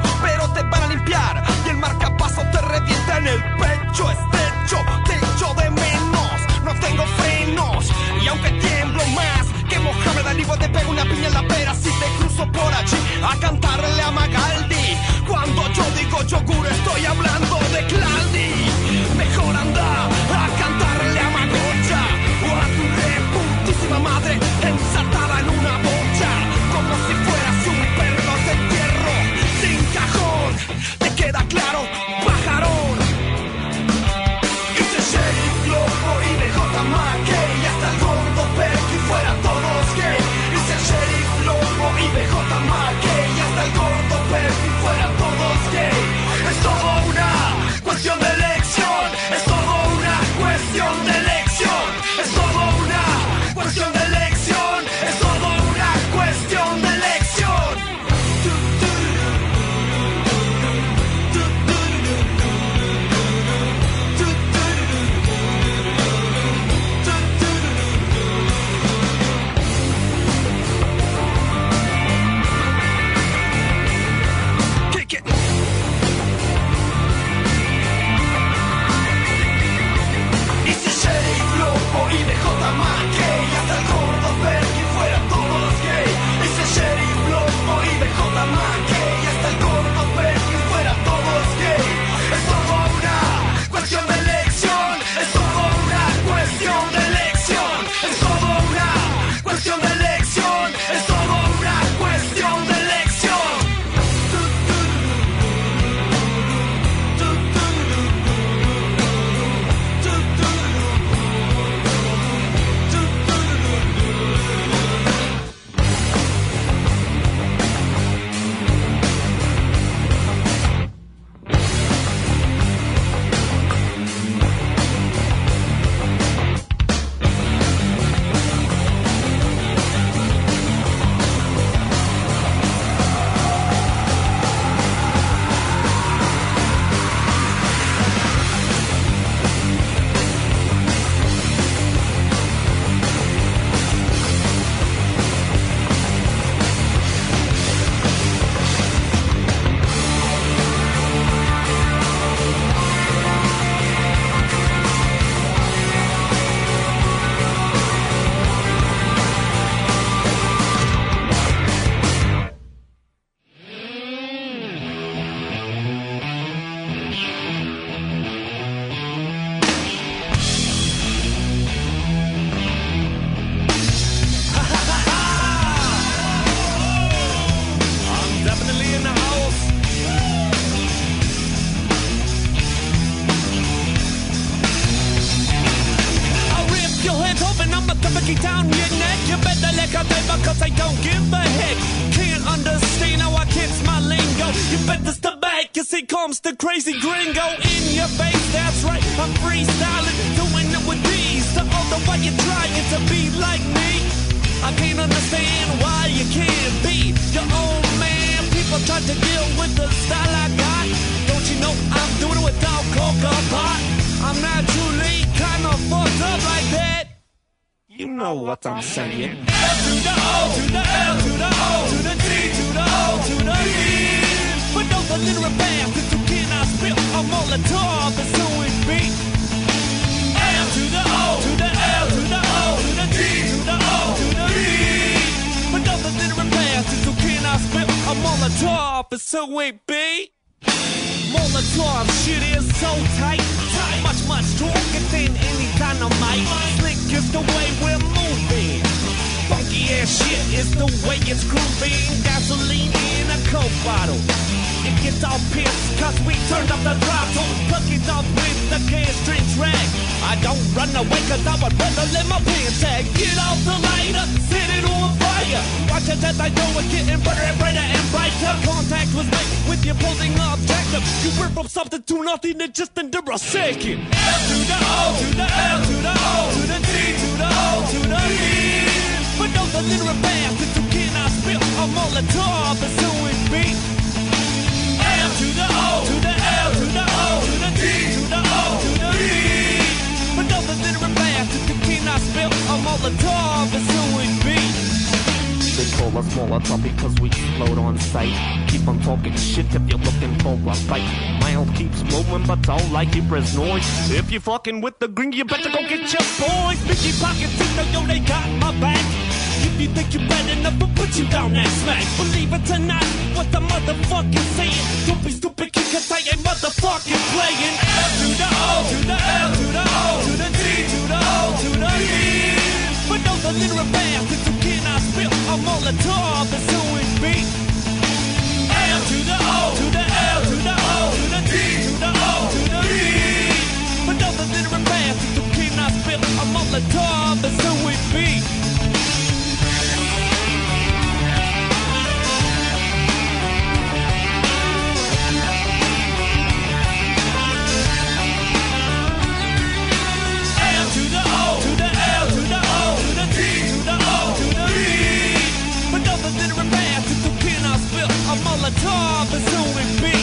goddamn, cause I don't give a heck. Can't understand how I catch my lingo. You better step back, cause here comes the crazy gringo. In your face, that's right, I'm freestyling, doing it with these. The other way you're trying to be like me. I can't understand why you can't be your own man. People try to deal with the style I got. Don't you know I'm doing it without coca pot? I'm naturally kinda fucked up like that. You know what I'm saying. L to the O, to the L, to the O, to the T, to the O, to the E. But those are literal bastards who cannot spit a Molotov and so it be. L to the O, to the L, to the O, to the T, to the O, to the E. But those are literal bastards who cannot spit a Molotov and so it be. Molotov shit is so tight, tight, much, much stronger than any dynamite. Slick is the way we're moving. Funky ass shit is the way it's grooving. Gasoline in a Coke bottle. It gets all pissed cause we turned up the throttle. Plug it up with the gas string track. I don't run away cause I would rather let my pants sag. Get off the lighter, set it on fire. Watch it as I go and getting brighter and brighter and brighter. Contact was made with the opposing objective. You went from something to nothing in just under a second. L to the O, to the L, to the O, to the T, to the O, to the E. But those are literal bastards who cannot spit a Molotov and so it be. L to the O, to the L, to the O, to the T, to the O, to the E. But those are literal bastards who cannot spit a Molotov and so it be. They call us Molotov because we explode on sight. Keep on talking shit if you're looking for a fight. Mile keeps moving, but all like you press noise. If you fucking with the green, you better go get your boys. Mickey Pockets, you know, yo, they got my back. If you think you're bad enough, I'll put you down that smack. Believe it or not, what the motherfucking saying. Don't be stupid, kid, cause I ain't motherfucking playing. L to the O, to the L, to the O, to the T, to the O, to the E. But those are literal bastards who cannot spit a Molotov and so it be. L to the O, to the L, to the O, to the T, to the O, to the E. But those are literal bastards who cannot spit a Molotov and so it be. Molotov and so it be.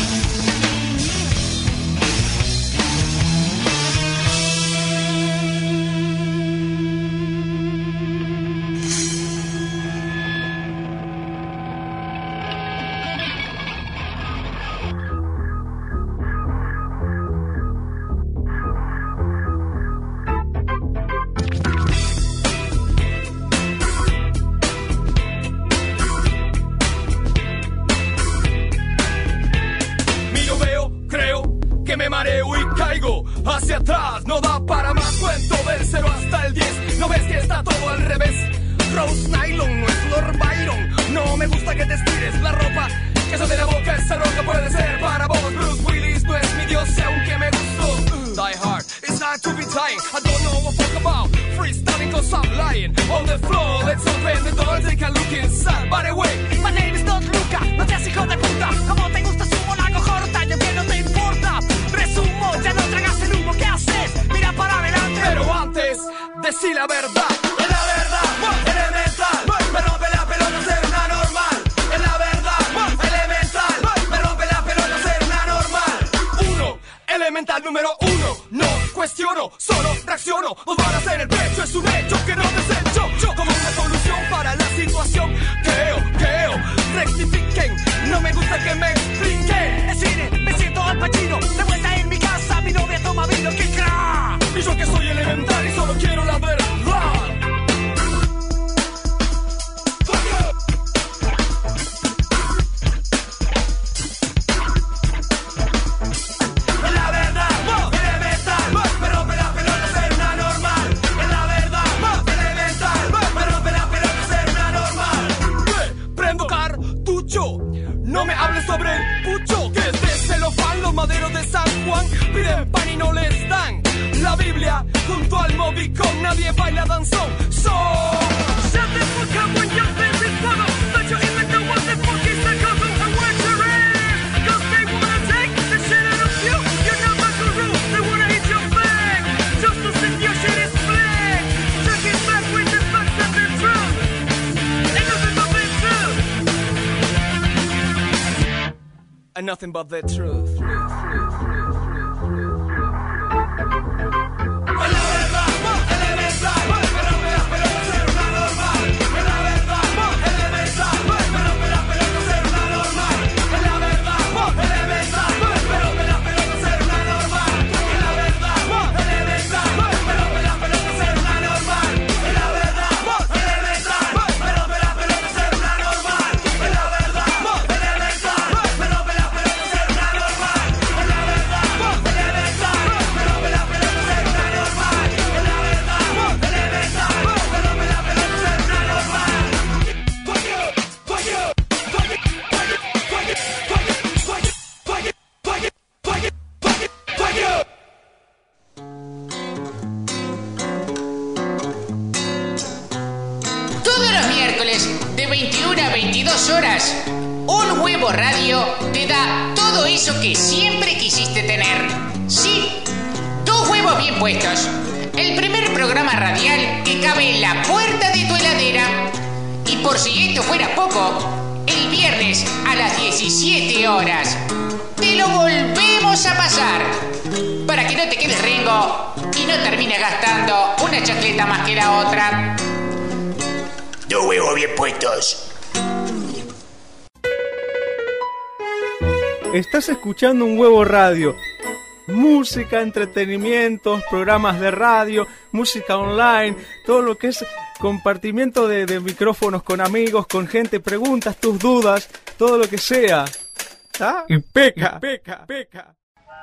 Hacia atrás, no da para más. Cuento del cero hasta el diez. ¿No ves que está todo al revés? Rose Nylon no es Lord Byron. No me gusta que te estires la ropa. Que eso de la boca, esa roca puede ser para vos. Bruce Willis no es mi dios, aunque me gustó. Die hard, it's time to be dying. I don't know what fuck about freestyling cause I'm lying. On the floor, let's open the door, take a look inside. By the way, my name is not Luca. No seas hijo de puta. Como te gusta sumo la cojorta, yo que no te importa. Resumo, ya no tragas el humo, ¿qué haces? Mira para adelante. Pero antes, decí la verdad. Es la verdad, elemental. Me rompe la pelota ser una normal. Es la verdad, elemental. Me rompe la pelota ser una normal. Uno, elemental número uno. No cuestiono, solo reacciono. Dos balas en el pecho es un hecho que no desecho. Yo como una solución para la situación. Creo, creo, rectifiquen. No me gusta que me expliquen. Es cine, me siento al Pacino. De vuelta en mi casa, mi novia toma vino, que crack. Y yo que soy elemental y solo quiero la verdad. Es la verdad, elemental. Me rompe la pelota ser una normal. Es la verdad, elemental. Me rompe la pelota ser una normal. Prendo cartucho. No me hables sobre el pucho, que es de celofán. Los maderos de San Juan piden pan y no les dan. La Biblia junto al Movicon, nadie baila danzón. So, shut the fuck up when nothing but the truth. De veintiuna a veintidós horas, Un Huevo Radio te da todo eso que siempre quisiste tener. Sí, dos huevos bien puestos. El primer programa radial que cabe en la puerta de tu heladera. Y por si esto fuera poco, el viernes a las diecisiete horas te lo volvemos a pasar para que no te quedes rengo y no termines gastando una chacleta más que la otra. Dos huevos bien puestos. Estás escuchando Un Huevo Radio. Música, entretenimientos, programas de radio, música online, todo lo que es compartimiento de, de micrófonos con amigos, con gente, preguntas, tus dudas, todo lo que sea. ¿Ah? Y peca, peca, peca.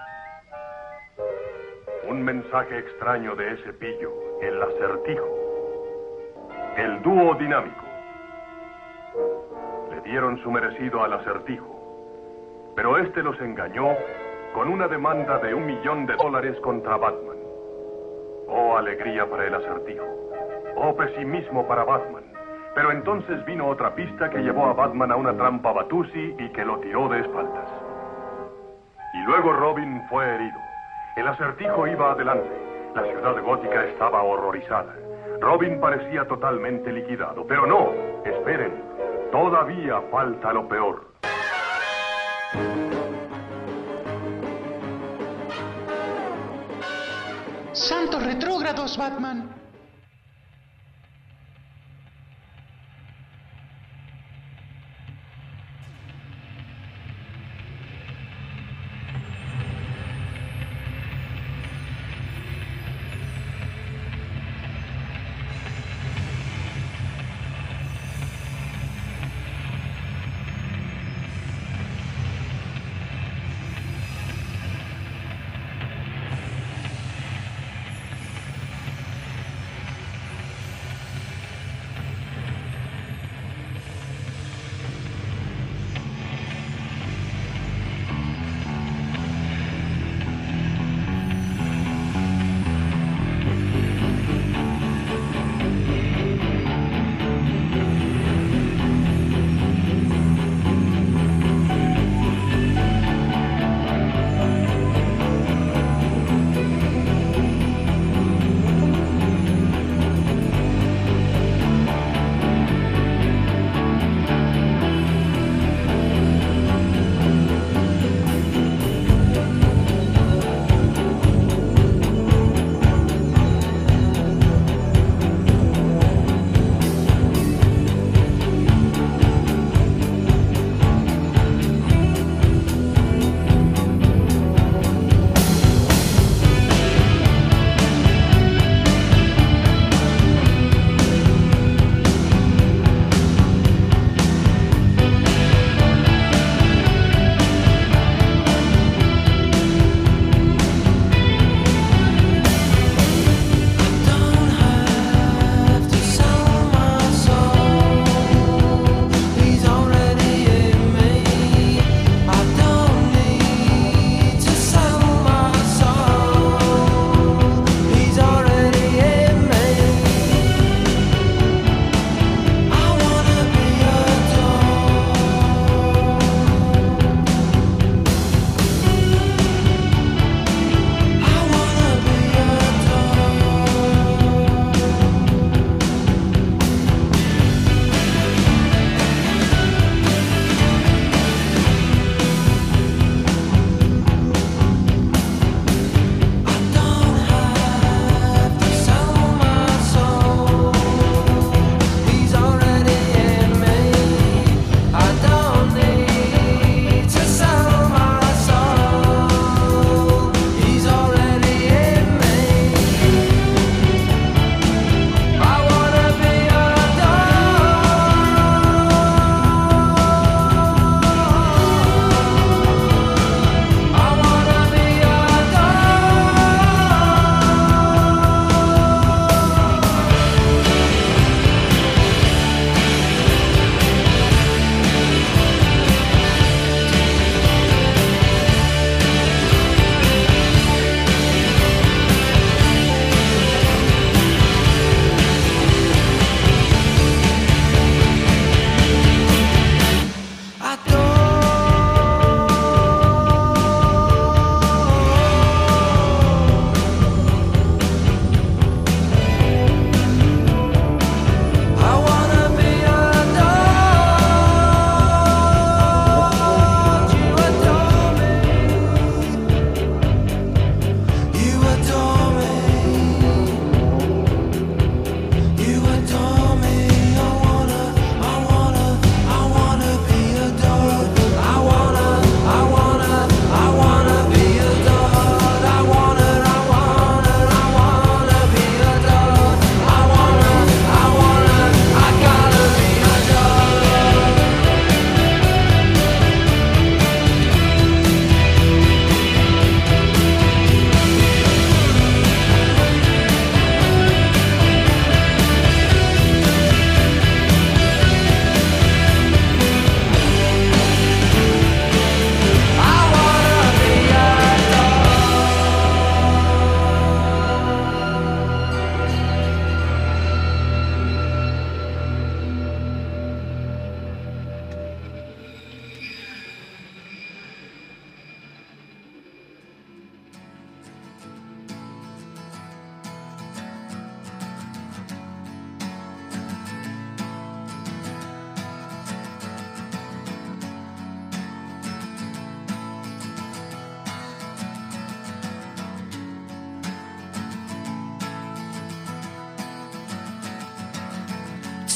Un mensaje extraño de ese pillo, el acertijo. El dúo dinámico. Le dieron su merecido al acertijo, pero este los engañó con una demanda de un millón de dólares contra Batman. Oh, alegría para el acertijo. Oh, pesimismo para Batman. Pero entonces vino otra pista que llevó a Batman a una trampa Batusi y que lo tiró de espaldas. Y luego Robin fue herido. El acertijo iba adelante. La ciudad gótica estaba horrorizada. Robin parecía totalmente liquidado, pero no, esperen, todavía falta lo peor. Santos retrógrados, Batman.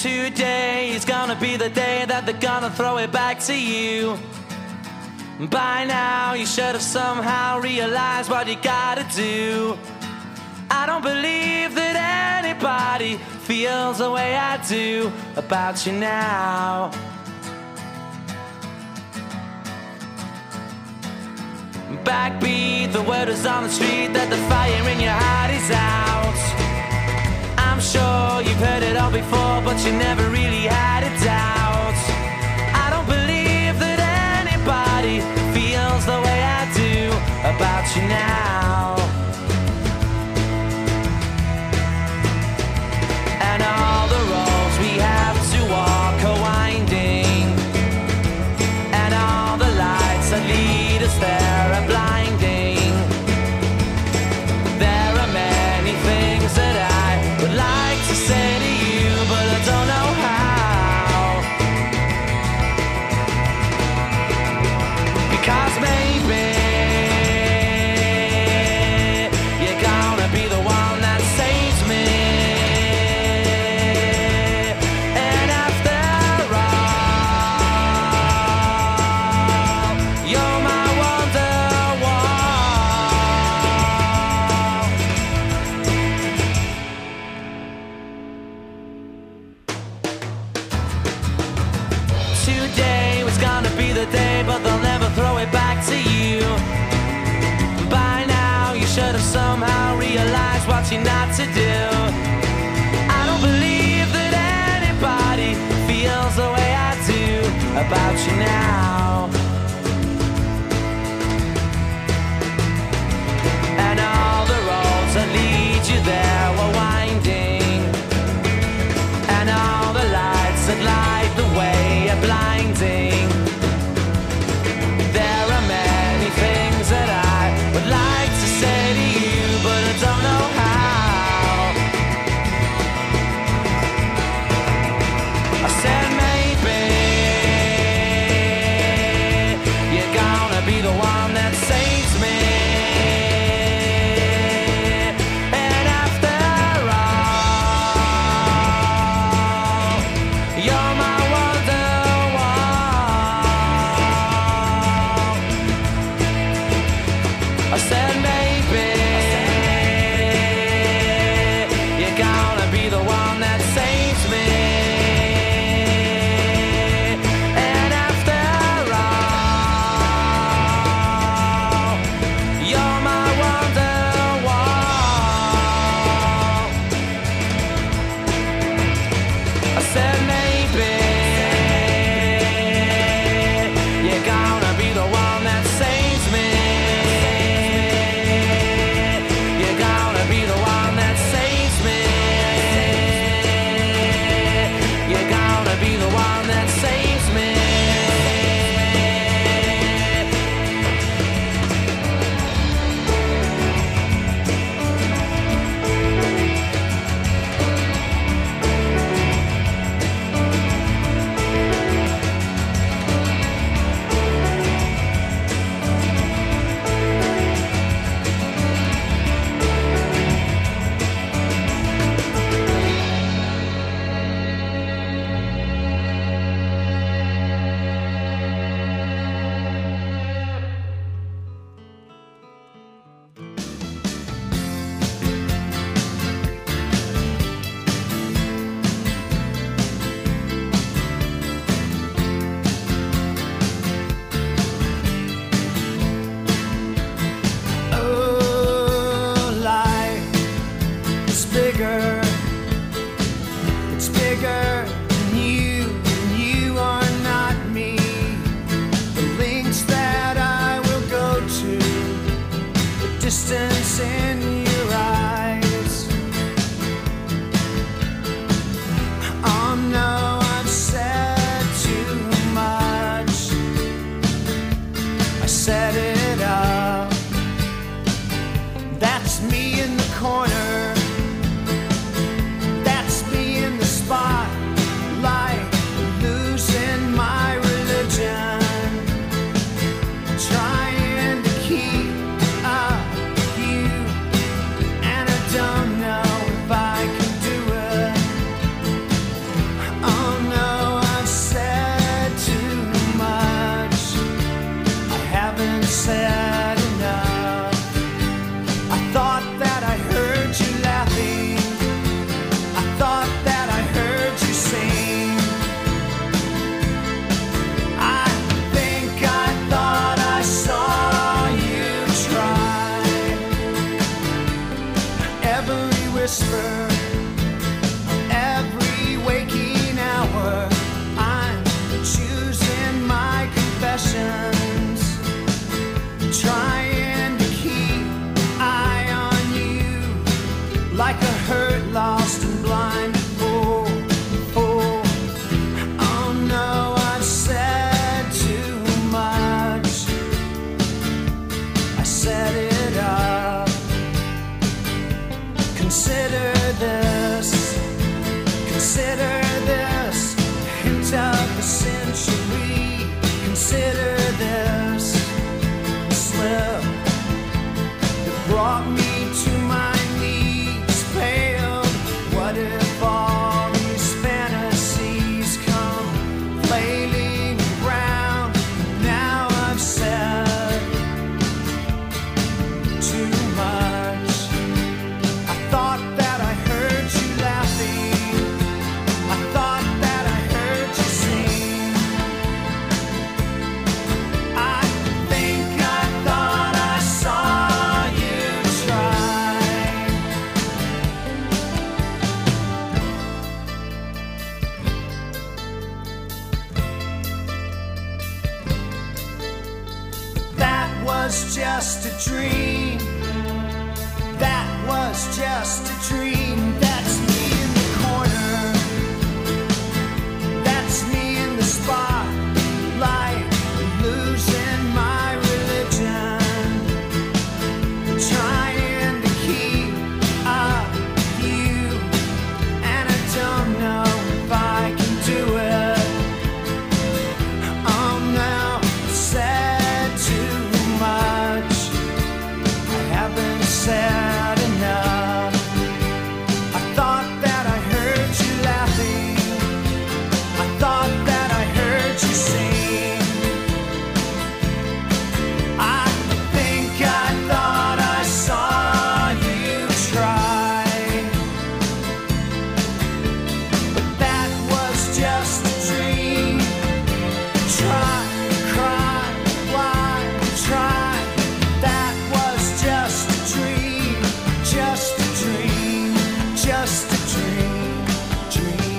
Today is gonna be the day that they're gonna throw it back to you. By now you should have somehow realized what you gotta do. I don't believe that anybody feels the way I do about you now. Backbeat, the word is on the street that the fire in your heart is out. I'm sure you've heard it all before, but you never really had a doubt. I don't believe that anybody feels the way I do about you now. And all the roads we have to walk are winding, and all the lights that lead us there are blinding. There are many things that I would like to say to you, but I don't know how. Because maybe you're gonna be the one that saves me. And after all, you're my today was gonna be the day, but they'll never throw it back to you. By now you should have somehow realized what you're not to do. I don't believe that anybody feels the way I do about you now. And all the roads that lead you there were winding, and all the lights that light the way are blinding. There are many things that I would like to say to you, but I don't know how. I said maybe you're gonna be the one that saves me. And after all, you're my Wonderwall. I said maybe you're gonna be the one that saves me. And after all, you're my Wonderwall. I said maybe you're gonna be the one that saves me. You're gonna be the one that saves me. You're gonna be the one that saves me. Oh, life is bigger. It's bigger than you, and you are not me. The links that I will go to, the distance in your eyes. Oh no, I've said too much. I set it up. That's me in the corner. That's me in the spotlight, losing my religion, trying to keep up with you. set it up. Consider this, consider this, hint of the century. Consider this slip that brought me to my knees, failed. What if all these fantasies come flailing around? Now I've said too much. I thought that I heard you laughing. I thought that I heard you sing. I think I thought I saw you try. That was just a dream. That was just a dream. That's me in the corner. That's me in the spotlight, losing my religion, trying to keep up with you, and I don't know if I can do it. Oh no, I've said too much. I haven't said enough. I thought that I heard you laughing. I thought that I heard you sing. I think I thought I saw you try. But that was just a dream. Try, cry, why try? That was just a dream. Just a dream. Just a dream. Dream.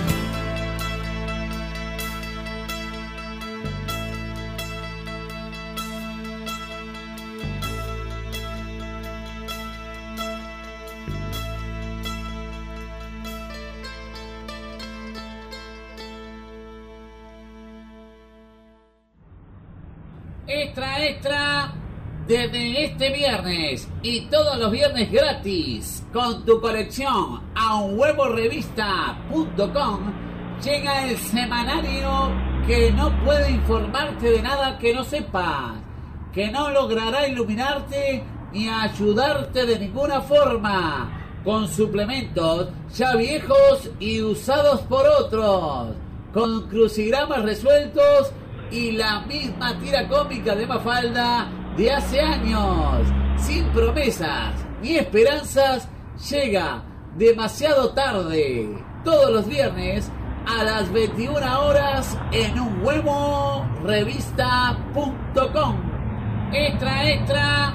Extra, extra, desde este viernes y todos los viernes gratis, con tu colección a un huevo revista punto com, llega el semanario que no puede informarte de nada que no sepas, que no logrará iluminarte ni ayudarte de ninguna forma, con suplementos ya viejos y usados por otros, con crucigramas resueltos y la misma tira cómica de Mafalda de hace años, sin promesas ni esperanzas, llega demasiado tarde, todos los viernes a las veintiuna horas en un huevo revista punto com. Extra, extra.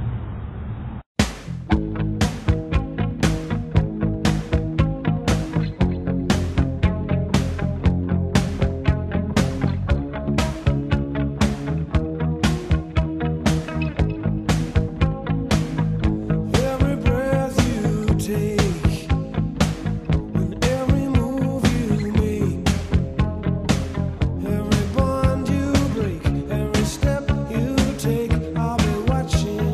Every breath you take, and every move you make, every bond you break, every step you take, I'll be watching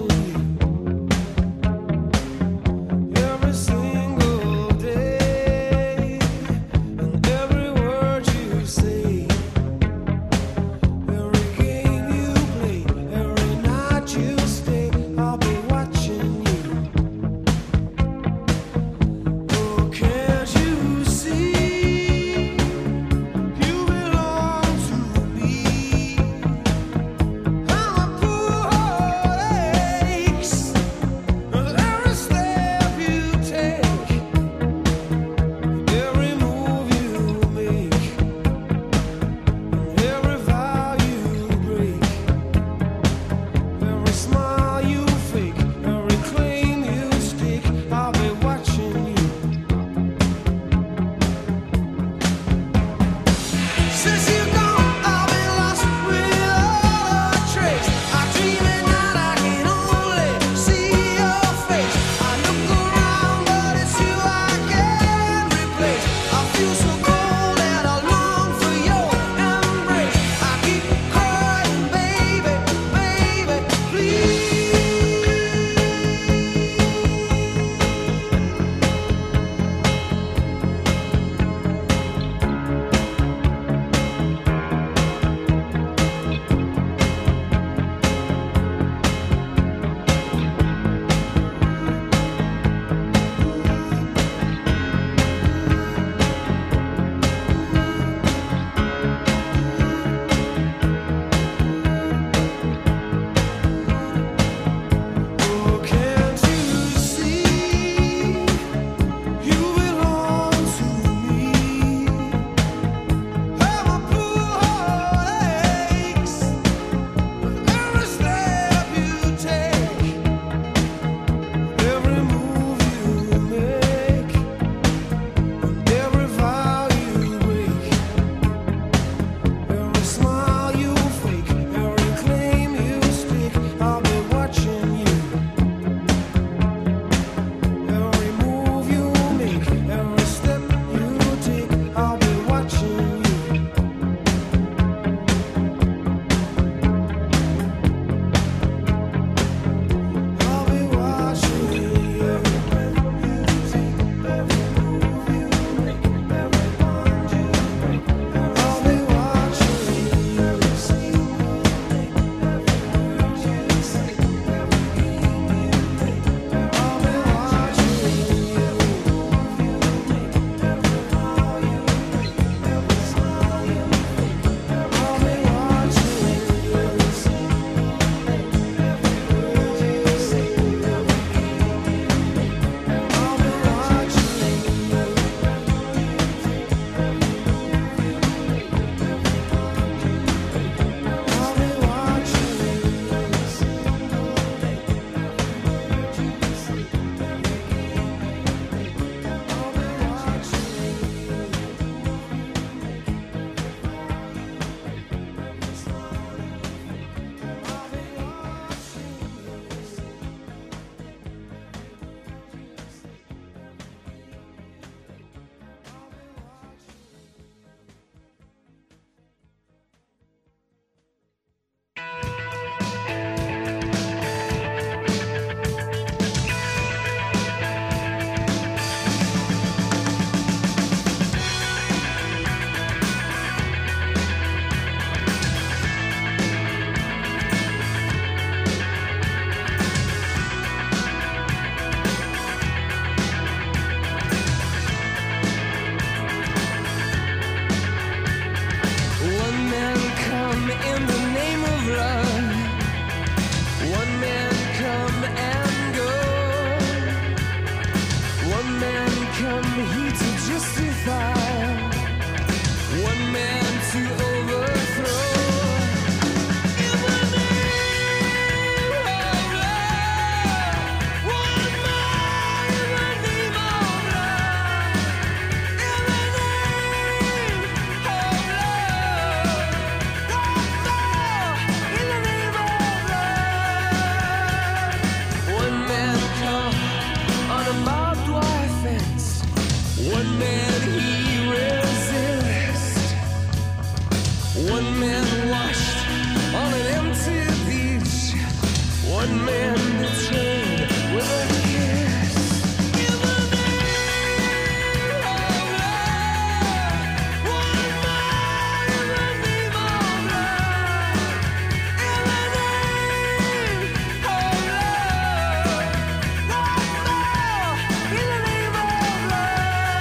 man betrayed with a kiss. In the name of love, one more in the name of love. In the name of love, one more in the name of love.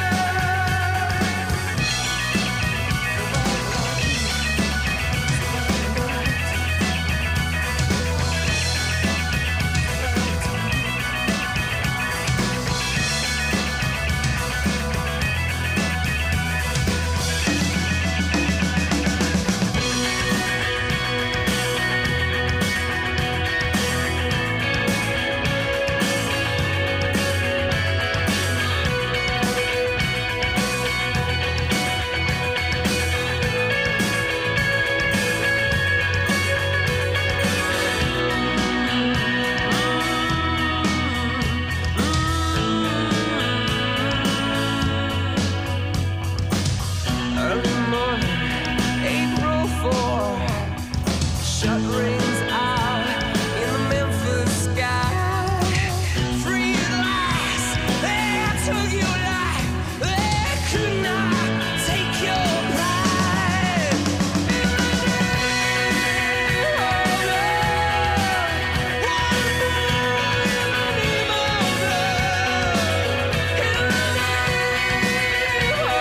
Early morning, April fourth, shut rings out in the Memphis sky. Free at last, they took your life, they could not take your pride. In the name of love, one more in the name of love. In the name of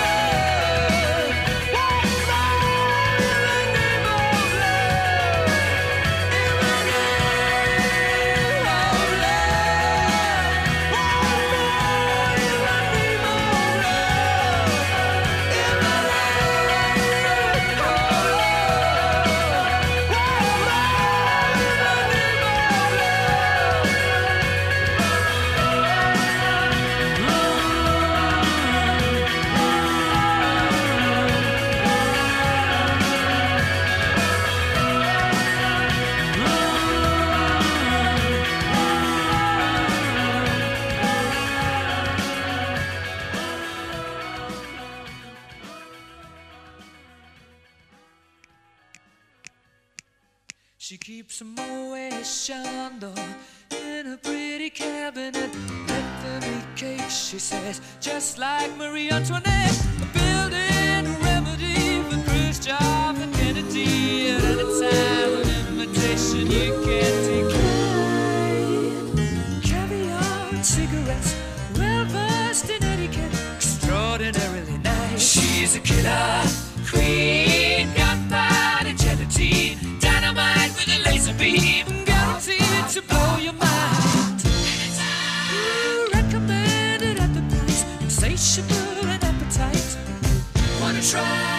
She keeps a Moet Chandon in a pretty cabinet. Let them eat cake, she says, just like Marie Antoinette. Building a remedy for Khrushchev and Kennedy. At any time, an invitation you can't decline. Caviar and cigarettes, well versed in etiquette, extraordinarily nice. She's a killer queen, gunpowder gelatine, dynamite with a laser beam, guaranteed to blow your mind. Ooh, recommended at the price, insatiable and appetite. Wanna try?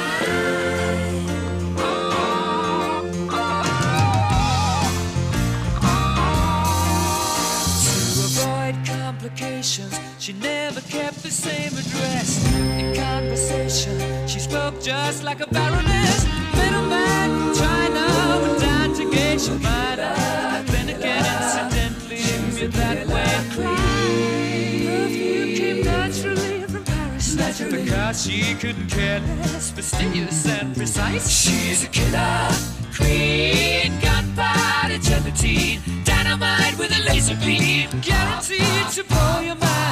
To avoid complications, she never kept the same address. In conversation, she spoke just like a baroness. Middleman from China went down to gauge your might have been again incidentally with that way clean. Perfume came naturally from Paris, naturally, because she couldn't care less, fastidious and precise. She's a killer queen, gunpowder gelatine, dynamite with a laser beam, guaranteed to blow your mind.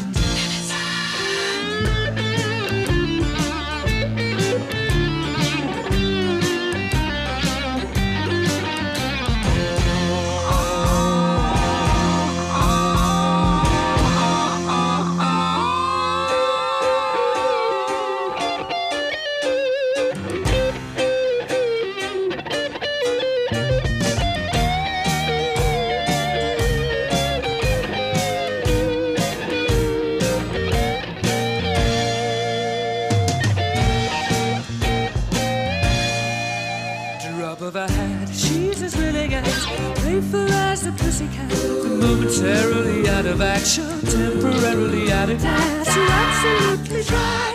Of her hat, she's as willing as playful as the pussycat, momentarily out of action, temporarily out of class. You're absolutely dry.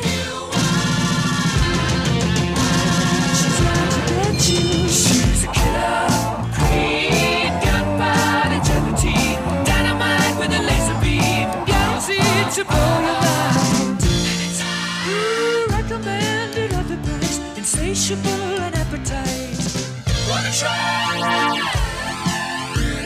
She's out to get you. She's a killer queen, gunpowder gelatine, dynamite with a laser beam, guaranteed to blow your mind. Ooh, recommended at the price, insatiable and appetite. Wanna try?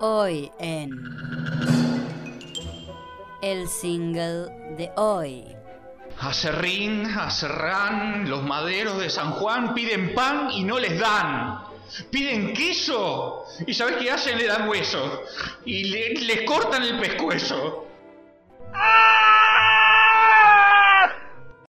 Hoy en el single de hoy. Acerrín, acerrán, los maderos de San Juan piden pan y no les dan. Piden queso y ¿sabés qué hacen? Le dan hueso y le, les cortan el pescuezo. ¡Ah!